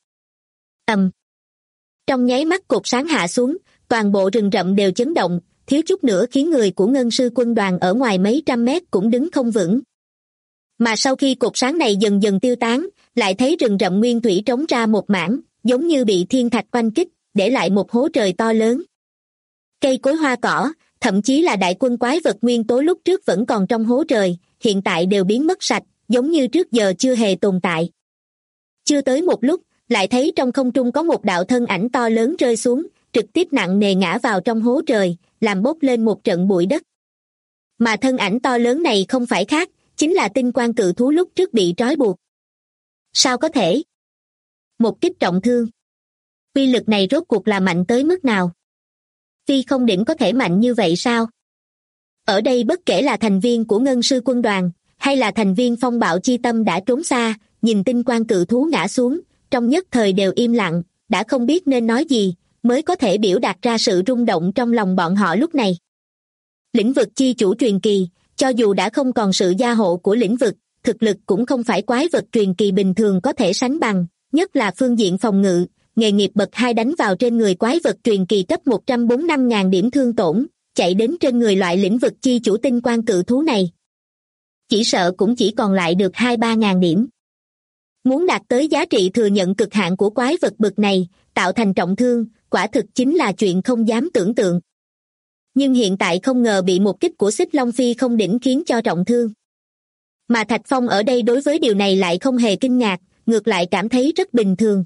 Speaker 2: Trong nháy mắt cột sáng hạ xuống, toàn bộ rừng rậm đều chấn động, thiếu chút nữa khiến người của ngân sư quân đoàn ở ngoài mấy trăm mét cũng đứng không vững. Mà sau khi cột sáng này dần dần tiêu tán, lại thấy rừng rậm nguyên thủy trống ra một mảng, giống như bị thiên thạch oanh kích, để lại một hố trời to lớn. Cây cối hoa cỏ, thậm chí là đại quân quái vật nguyên tố lúc trước vẫn còn trong hố trời, hiện tại đều biến mất sạch, giống như trước giờ chưa hề tồn tại. Chưa tới một lúc, lại thấy trong không trung có một đạo thân ảnh to lớn rơi xuống, trực tiếp nặng nề ngã vào trong hố trời, làm bốc lên một trận bụi đất. Mà thân ảnh to lớn này không phải khác, chính là tinh quang cự thú lúc trước bị trói buộc. Sao có thể? Một kích trọng thương. Uy lực này rốt cuộc là mạnh tới mức nào? Phi không đỉnh có thể mạnh như vậy sao? Ở đây bất kể là thành viên của ngân sư quân đoàn, hay là thành viên phong bạo chi tâm đã trốn xa, nhìn tinh quang cự thú ngã xuống, trong nhất thời đều im lặng, đã không biết nên nói gì, mới có thể biểu đạt ra sự rung động trong lòng bọn họ lúc này. Lĩnh vực chi chủ truyền kỳ, cho dù đã không còn sự gia hộ của lĩnh vực, thực lực cũng không phải quái vật truyền kỳ bình thường có thể sánh bằng, nhất là phương diện phòng ngự, nghề nghiệp bậc 2 đánh vào trên người quái vật truyền kỳ cấp 145.000 điểm thương tổn, chạy đến trên người loại lĩnh vực chi chủ tinh quang cự thú này. Chỉ sợ cũng chỉ còn lại được 2-3 ngàn điểm. Muốn đạt tới giá trị thừa nhận cực hạn của quái vật bực này, tạo thành trọng thương, quả thực chính là chuyện không dám tưởng tượng. Nhưng hiện tại không ngờ bị một kích của Xích Long Phi không đỉnh khiến cho trọng thương. Mà Thạch Phong ở đây đối với điều này lại không hề kinh ngạc, ngược lại cảm thấy rất bình thường.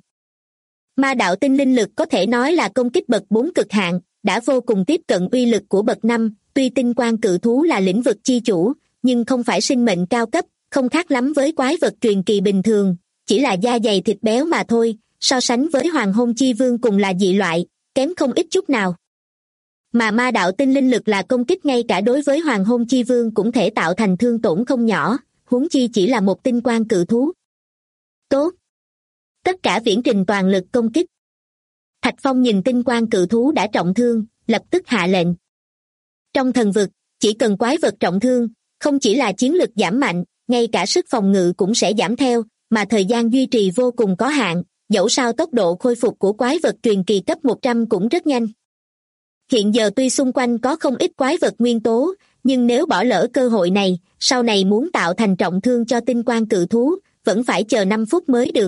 Speaker 2: Ma đạo tinh linh lực có thể nói là công kích bậc 4 cực hạn, đã vô cùng tiếp cận uy lực của bậc 5, tuy tinh quang cự thú là lĩnh vực chi chủ, nhưng không phải sinh mệnh cao cấp, không khác lắm với quái vật truyền kỳ bình thường, chỉ là da dày thịt béo mà thôi, so sánh với Hoàng Hôn Chi Vương cùng là dị loại, kém không ít chút nào. Mà ma đạo tinh linh lực là công kích ngay cả đối với Hoàng Hôn Chi Vương cũng thể tạo thành thương tổn không nhỏ, huống chi chỉ là một tinh quang cự thú. Tốt! Tất cả viễn trình toàn lực công kích. Thạch Phong nhìn tinh quang cự thú đã trọng thương, lập tức hạ lệnh. Trong thần vực, chỉ cần quái vật trọng thương, không chỉ là chiến lực giảm mạnh, ngay cả sức phòng ngự cũng sẽ giảm theo, mà thời gian duy trì vô cùng có hạn, dẫu sao tốc độ khôi phục của quái vật truyền kỳ cấp 100 cũng rất nhanh. Hiện giờ tuy xung quanh có không ít quái vật nguyên tố, nhưng nếu bỏ lỡ cơ hội này, sau này muốn tạo thành trọng thương cho tinh quang cự thú, vẫn phải chờ 5 phút mới được.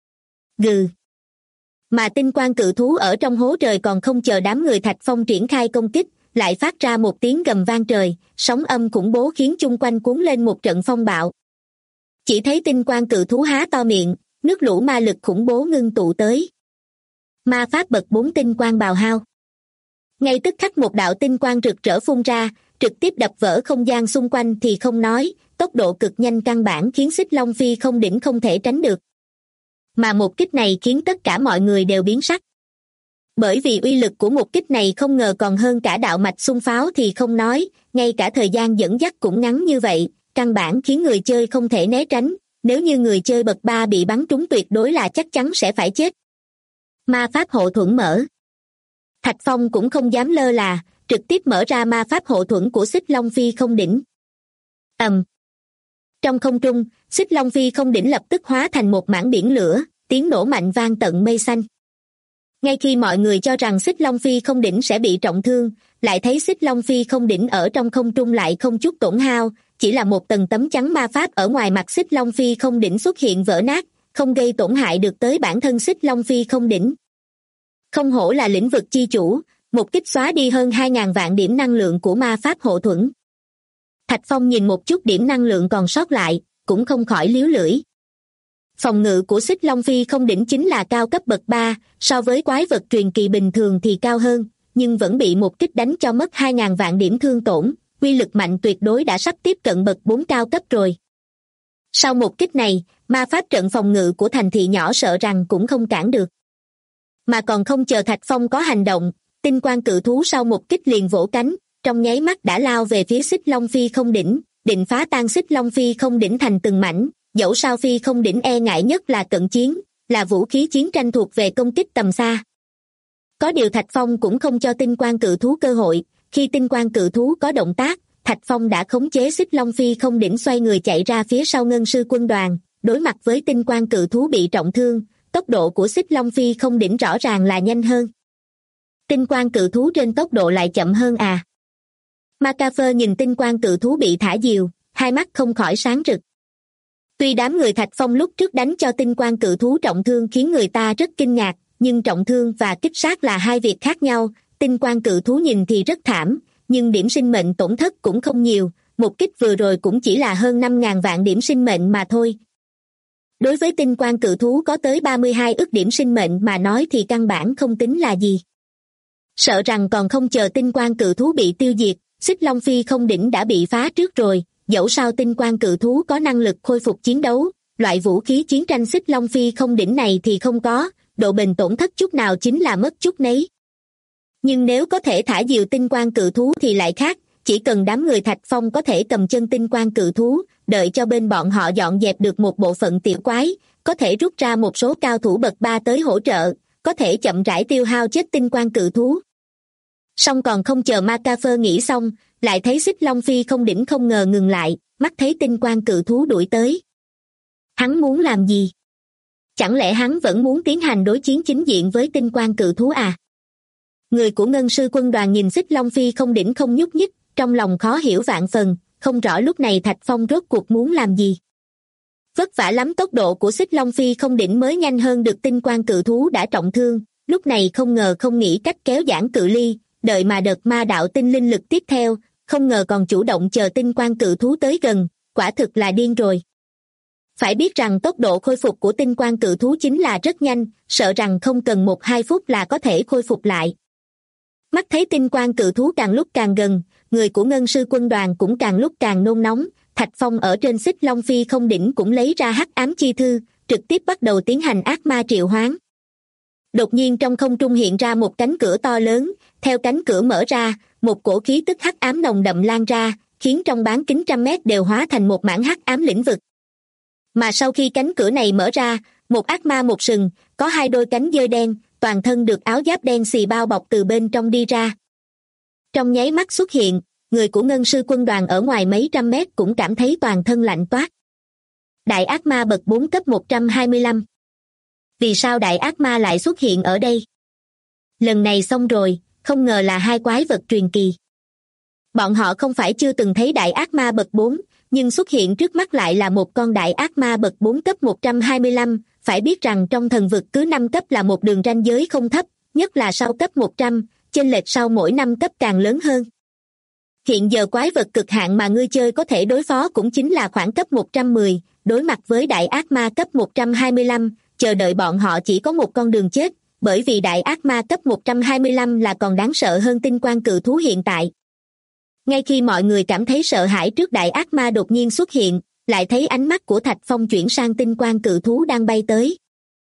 Speaker 2: Gừ. Mà tinh quang cự thú ở trong hố trời còn không chờ đám người Thạch Phong triển khai công kích, lại phát ra một tiếng gầm vang trời, sóng âm khủng bố khiến chung quanh cuốn lên một trận phong bạo. Chỉ thấy tinh quang cự thú há to miệng, nước lũ ma lực khủng bố ngưng tụ tới. Ma pháp bậc 4 tinh quang bào hao. Ngay tức khắc một đạo tinh quang rực rỡ phun ra, trực tiếp đập vỡ không gian xung quanh thì không nói, tốc độ cực nhanh căn bản khiến Xích Long Phi không đỉnh không thể tránh được. Mà một kích này khiến tất cả mọi người đều biến sắc. Bởi vì uy lực của một kích này không ngờ còn hơn cả đạo mạch xung pháo thì không nói, ngay cả thời gian dẫn dắt cũng ngắn như vậy, căn bản khiến người chơi không thể né tránh, nếu như người chơi bậc 3 bị bắn trúng tuyệt đối là chắc chắn sẽ phải chết. Ma pháp hộ thuẫn mở. Thạch Phong cũng không dám lơ là, trực tiếp mở ra ma pháp hộ thuẫn của Xích Long Phi không đỉnh. Trong không trung, Xích Long Phi không đỉnh lập tức hóa thành một mảng biển lửa, tiếng nổ mạnh vang tận mây xanh. Ngay khi mọi người cho rằng Xích Long Phi không đỉnh sẽ bị trọng thương, lại thấy Xích Long Phi không đỉnh ở trong không trung lại không chút tổn hao, chỉ là một tầng tấm chắn ma pháp ở ngoài mặt Xích Long Phi không đỉnh xuất hiện vỡ nát, không gây tổn hại được tới bản thân Xích Long Phi không đỉnh. Không hổ là lĩnh vực chi chủ, một kích xóa đi hơn 2.000 vạn điểm năng lượng của ma pháp hộ thuẫn. Thạch Phong nhìn một chút điểm năng lượng còn sót lại, cũng không khỏi líu lưỡi. Phòng ngự của Xích Long Phi không đỉnh chính là cao cấp bậc 3, so với quái vật truyền kỳ bình thường thì cao hơn, nhưng vẫn bị một kích đánh cho mất 2.000 vạn điểm thương tổn, uy lực mạnh tuyệt đối đã sắp tiếp cận bậc 4 cao cấp rồi. Sau một kích này, ma pháp trận phòng ngự của thành thị nhỏ sợ rằng cũng không cản được. Mà còn không chờ Thạch Phong có hành động, tinh quang cự thú sau một kích liền vỗ cánh, trong nháy mắt đã lao về phía Xích Long Phi không đỉnh, định phá tan Xích Long Phi không đỉnh thành từng mảnh, dẫu sao Phi không đỉnh e ngại nhất là cận chiến, là vũ khí chiến tranh thuộc về công kích tầm xa. Có điều Thạch Phong cũng không cho tinh quang cự thú cơ hội, khi tinh quang cự thú có động tác, Thạch Phong đã khống chế Xích Long Phi không đỉnh xoay người chạy ra phía sau Ngân Sư quân đoàn, đối mặt với tinh quang cự thú bị trọng thương, tốc độ của Xích Long Phi không đỉnh rõ ràng là nhanh hơn. Tinh quang cự thú trên tốc độ lại chậm hơn à? Macafer nhìn tinh quang cự thú bị thả diều, hai mắt không khỏi sáng rực. Tuy đám người Thạch Phong lúc trước đánh cho tinh quang cự thú trọng thương khiến người ta rất kinh ngạc, nhưng trọng thương và kích sát là hai việc khác nhau, tinh quang cự thú nhìn thì rất thảm, nhưng điểm sinh mệnh tổn thất cũng không nhiều, một kích vừa rồi cũng chỉ là hơn 5.000 vạn điểm sinh mệnh mà thôi. Đối với tinh quang cự thú có tới 32 ức điểm sinh mệnh mà nói thì căn bản không tính là gì. Sợ rằng còn không chờ tinh quang cự thú bị tiêu diệt, Xích Long Phi không đỉnh đã bị phá trước rồi, dẫu sao tinh quang cự thú có năng lực khôi phục chiến đấu, loại vũ khí chiến tranh Xích Long Phi không đỉnh này thì không có, độ bền tổn thất chút nào chính là mất chút nấy. Nhưng nếu có thể thả diều tinh quang cự thú thì lại khác, chỉ cần đám người Thạch Phong có thể cầm chân tinh quang cự thú, đợi cho bên bọn họ dọn dẹp được một bộ phận tiểu quái, có thể rút ra một số cao thủ bậc 3 tới hỗ trợ, có thể chậm rãi tiêu hao chết tinh quang cự thú. Song còn không chờ Macafer nghĩ xong, lại thấy Xích Long Phi không đỉnh không ngờ ngừng lại, mắt thấy tinh quang cự thú đuổi tới. Hắn muốn làm gì? Chẳng lẽ hắn vẫn muốn tiến hành đối chiến chính diện với tinh quang cự thú à? Người của Ngân Sư Quân Đoàn nhìn Xích Long Phi không đỉnh không nhúc nhích, trong lòng khó hiểu vạn phần, không rõ lúc này Thạch Phong rốt cuộc muốn làm gì. Vất vả lắm tốc độ của Xích Long Phi không đỉnh mới nhanh hơn được tinh quang cự thú đã trọng thương, lúc này không ngờ không nghĩ cách kéo giãn cự ly, đợi mà đợt ma đạo tinh linh lực tiếp theo, không ngờ còn chủ động chờ tinh quang cự thú tới gần, quả thực là điên rồi. Phải biết rằng tốc độ khôi phục của tinh quang cự thú chính là rất nhanh, sợ rằng không cần 1-2 phút là có thể khôi phục lại. Mắt thấy tinh quang cự thú càng lúc càng gần, người của Ngân Sư Quân Đoàn cũng càng lúc càng nôn nóng, Thạch Phong ở trên Xích Long Phi không đỉnh cũng lấy ra hắc ám chi thư, trực tiếp bắt đầu tiến hành ác ma triệu hoán. Đột nhiên trong không trung hiện ra một cánh cửa to lớn, theo cánh cửa mở ra, một cổ khí tức hắc ám nồng đậm lan ra, khiến trong bán kính 100 mét đều hóa thành một mảng hắc ám lĩnh vực. Mà sau khi cánh cửa này mở ra, một ác ma một sừng, có 2 đôi cánh dơi đen, toàn thân được áo giáp đen xì bao bọc từ bên trong đi ra. Trong nháy mắt xuất hiện, người của Ngân Sư Quân Đoàn ở ngoài mấy trăm mét cũng cảm thấy toàn thân lạnh toát. Đại ác ma bậc 4 cấp 125. Vì sao đại ác ma lại xuất hiện ở đây? Lần này xong rồi, không ngờ là 2 quái vật truyền kỳ. Bọn họ không phải chưa từng thấy đại ác ma bậc 4, nhưng xuất hiện trước mắt lại là một con đại ác ma bậc 4 cấp 125, phải biết rằng trong thần vực cứ 5 cấp là một đường ranh giới không thấp, nhất là sau cấp 100, chênh lệch sau mỗi 5 cấp càng lớn hơn. Hiện giờ quái vật cực hạn mà ngươi chơi có thể đối phó cũng chính là khoảng cấp 110, đối mặt với đại ác ma cấp 125, chờ đợi bọn họ chỉ có một con đường chết, bởi vì đại ác ma cấp 125 là còn đáng sợ hơn tinh quang cự thú hiện tại. Ngay khi mọi người cảm thấy sợ hãi trước đại ác ma đột nhiên xuất hiện, lại thấy ánh mắt của Thạch Phong chuyển sang tinh quang cự thú đang bay tới.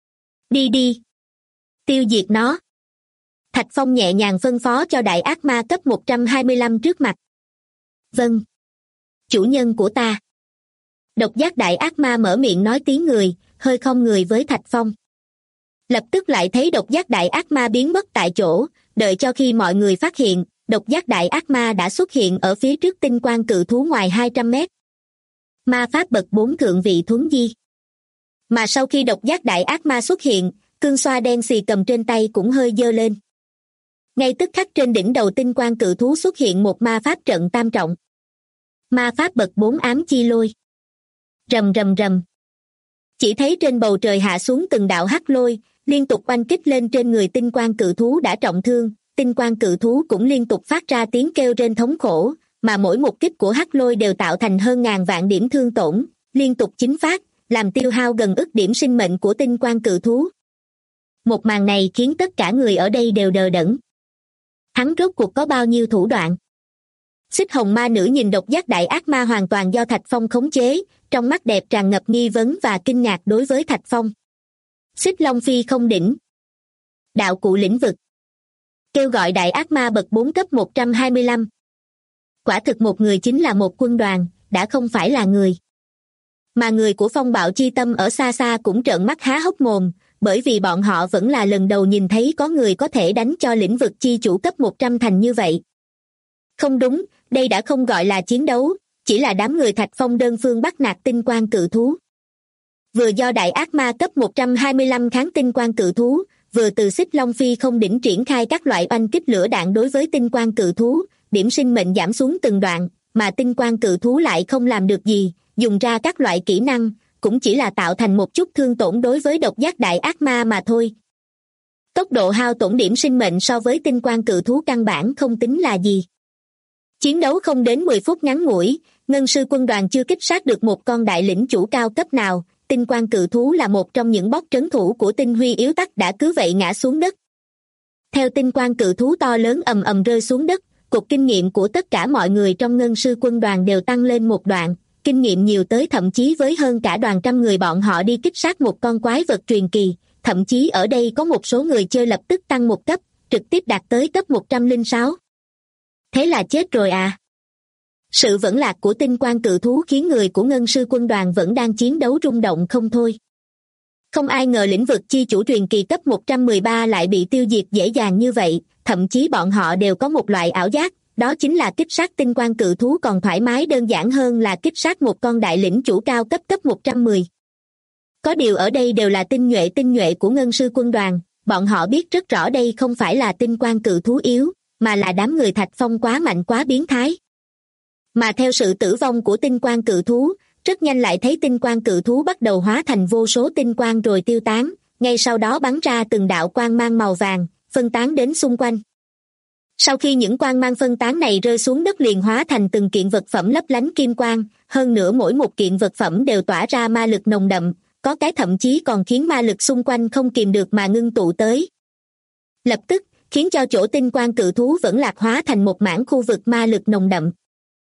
Speaker 2: Đi đi! Tiêu diệt nó! Thạch Phong nhẹ nhàng phân phó cho đại ác ma cấp 125 trước mặt. Vâng! Chủ nhân của ta! Độc giác đại ác ma mở miệng nói tiếng người, hơi không người với Thạch Phong. Lập tức lại thấy độc giác đại ác ma biến mất tại chỗ, đợi cho khi mọi người phát hiện, độc giác đại ác ma đã xuất hiện ở phía trước tinh quang cự thú ngoài 200 mét. Ma pháp bậc 4 thượng vị thuấn di. Mà sau khi độc giác đại ác ma xuất hiện, cương xoa đen xì cầm trên tay cũng hơi dơ lên. Ngay tức khắc trên đỉnh đầu tinh quang cự thú xuất hiện một ma pháp trận tam trọng. Ma pháp bậc 4 ám chi lôi. Rầm rầm rầm. Chỉ thấy trên bầu trời hạ xuống từng đạo hắc lôi, liên tục oanh kích lên trên người tinh quang cự thú đã trọng thương, tinh quang cự thú cũng liên tục phát ra tiếng kêu rên thống khổ, mà mỗi một kích của hắc lôi đều tạo thành hơn ngàn vạn điểm thương tổn, liên tục chính phát, làm tiêu hao gần ức điểm sinh mệnh của tinh quang cự thú. Một màn này khiến tất cả người ở đây đều đờ đẫn. Hắn rốt cuộc có bao nhiêu thủ đoạn? Xích hồng ma nữ nhìn độc giác đại ác ma hoàn toàn do Thạch Phong khống chế, trong mắt đẹp tràn ngập nghi vấn và kinh ngạc đối với Thạch Phong. Xích Long Phi không đỉnh. Đạo cụ lĩnh vực. Kêu gọi đại ác ma bậc 4 cấp 125. Quả thực một người chính là một quân đoàn, đã không phải là người. Mà người của phong bạo chi tâm ở xa xa cũng trợn mắt há hốc mồm, bởi vì bọn họ vẫn là lần đầu nhìn thấy có người có thể đánh cho lĩnh vực chi chủ cấp 100 thành như vậy. Không đúng, đây đã không gọi là chiến đấu, chỉ là đám người Thạch Phong đơn phương bắt nạt tinh quang cự thú. Vừa do đại ác ma cấp 125 kháng tinh quang cự thú, vừa từ Xích Long Phi không đỉnh triển khai các loại oanh kích lửa đạn đối với tinh quang cự thú, điểm sinh mệnh giảm xuống từng đoạn, mà tinh quang cự thú lại không làm được gì, dùng ra các loại kỹ năng, cũng chỉ là tạo thành một chút thương tổn đối với độc giác đại ác ma mà thôi. Tốc độ hao tổn điểm sinh mệnh so với tinh quang cự thú căn bản không tính là gì. Chiến đấu không đến 10 phút ngắn ngủi, Ngân Sư Quân Đoàn chưa kích sát được một con đại lĩnh chủ cao cấp nào, tinh quang cự thú là một trong những bóc trấn thủ của tinh huy yếu tắc đã cứ vậy ngã xuống đất. Theo tinh quang cự thú to lớn ầm ầm rơi xuống đất, cục kinh nghiệm của tất cả mọi người trong Ngân Sư Quân Đoàn đều tăng lên một đoạn, kinh nghiệm nhiều tới thậm chí với hơn cả đoàn trăm người bọn họ đi kích sát một con quái vật truyền kỳ, thậm chí ở đây có một số người chơi lập tức tăng một cấp, trực tiếp đạt tới cấp 106. Thế là chết rồi à? Sự vẫn lạc của tinh quang cự thú khiến người của Ngân Sư Quân Đoàn vẫn đang chiến đấu rung động không thôi. Không ai ngờ lĩnh vực chi chủ truyền kỳ cấp 113 lại bị tiêu diệt dễ dàng như vậy, thậm chí bọn họ đều có một loại ảo giác, đó chính là kích sát tinh quang cự thú còn thoải mái đơn giản hơn là kích sát một con đại lĩnh chủ cao cấp 110. Có điều ở đây đều là tinh nhuệ của Ngân Sư Quân Đoàn, bọn họ biết rất rõ đây không phải là tinh quang cự thú yếu, mà là đám người Thạch Phong quá mạnh quá biến thái. Mà theo sự tử vong của tinh quang cự thú, rất nhanh lại thấy tinh quang cự thú bắt đầu hóa thành vô số tinh quang rồi tiêu tán, ngay sau đó bắn ra từng đạo quang mang màu vàng, phân tán đến xung quanh. Sau khi những quang mang phân tán này rơi xuống đất liền hóa thành từng kiện vật phẩm lấp lánh kim quang, hơn nữa mỗi một kiện vật phẩm đều tỏa ra ma lực nồng đậm, có cái thậm chí còn khiến ma lực xung quanh không kìm được mà ngưng tụ tới. Lập tức, khiến cho chỗ tinh quang cự thú vẫn lạc hóa thành một mảng khu vực ma lực nồng đậm.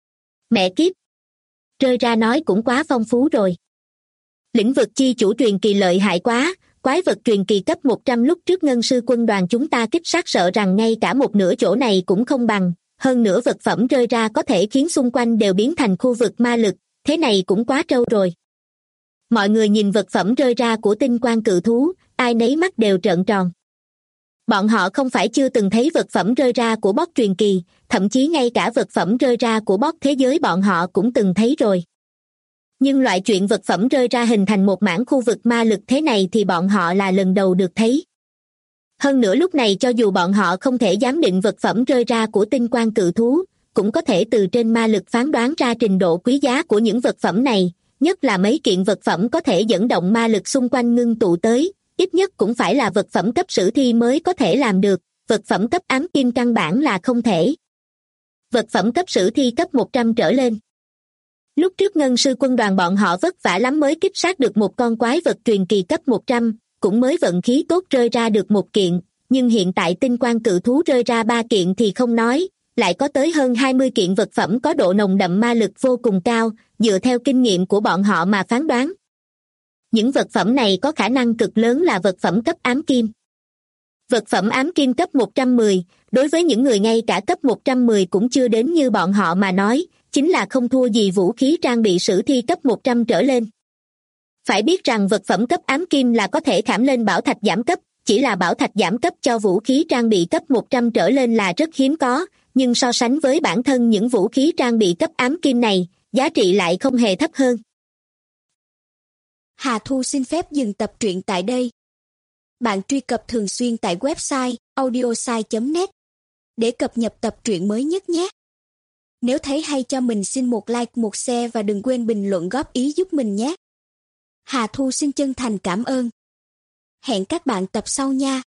Speaker 2: Mẹ kiếp! Rơi ra nói cũng quá phong phú rồi. Lĩnh vực chi chủ truyền kỳ lợi hại quá, quái vật truyền kỳ cấp 100 lúc trước ngân sư quân đoàn chúng ta kích sát sợ rằng ngay cả một nửa chỗ này cũng không bằng, hơn nữa vật phẩm rơi ra có thể khiến xung quanh đều biến thành khu vực ma lực, thế này cũng quá trâu rồi. Mọi người nhìn vật phẩm rơi ra của tinh quang cự thú, ai nấy mắt đều trợn tròn. Bọn họ không phải chưa từng thấy vật phẩm rơi ra của boss truyền kỳ, thậm chí ngay cả vật phẩm rơi ra của boss thế giới bọn họ cũng từng thấy rồi. Nhưng loại chuyện vật phẩm rơi ra hình thành một mảng khu vực ma lực thế này thì bọn họ là lần đầu được thấy. Hơn nữa lúc này cho dù bọn họ không thể giám định vật phẩm rơi ra của tinh quang cự thú, cũng có thể từ trên ma lực phán đoán ra trình độ quý giá của những vật phẩm này, nhất là mấy kiện vật phẩm có thể dẫn động ma lực xung quanh ngưng tụ tới, ít nhất cũng phải là vật phẩm cấp sử thi mới có thể làm được, vật phẩm cấp ám kim căn bản là không thể. Vật phẩm cấp sử thi cấp 100 trở lên. Lúc trước ngân sư quân đoàn bọn họ vất vả lắm mới kích sát được một con quái vật truyền kỳ cấp 100, cũng mới vận khí tốt rơi ra được một kiện, nhưng hiện tại tinh quang cự thú rơi ra 3 kiện thì không nói, lại có tới hơn 20 kiện vật phẩm có độ nồng đậm ma lực vô cùng cao, dựa theo kinh nghiệm của bọn họ mà phán đoán. Những vật phẩm này có khả năng cực lớn là vật phẩm cấp ám kim. Vật phẩm ám kim cấp 110, đối với những người ngay cả cấp 110 cũng chưa đến như bọn họ mà nói, chính là không thua gì vũ khí trang bị sử thi cấp 100 trở lên. Phải biết rằng vật phẩm cấp ám kim là có thể khảm lên bảo thạch giảm cấp, chỉ là bảo thạch giảm cấp cho vũ khí trang bị cấp 100 trở lên là rất hiếm có, nhưng so sánh với bản thân những vũ khí trang bị cấp ám kim này, giá trị lại không hề thấp hơn.
Speaker 3: Hà Thu xin phép dừng tập truyện tại đây. Bạn truy cập thường xuyên tại website audiosai.net để cập nhật tập truyện mới nhất nhé. Nếu thấy hay cho mình xin một like, một share và đừng quên bình luận góp ý giúp mình nhé. Hà Thu xin chân thành cảm ơn. Hẹn các bạn tập sau nha.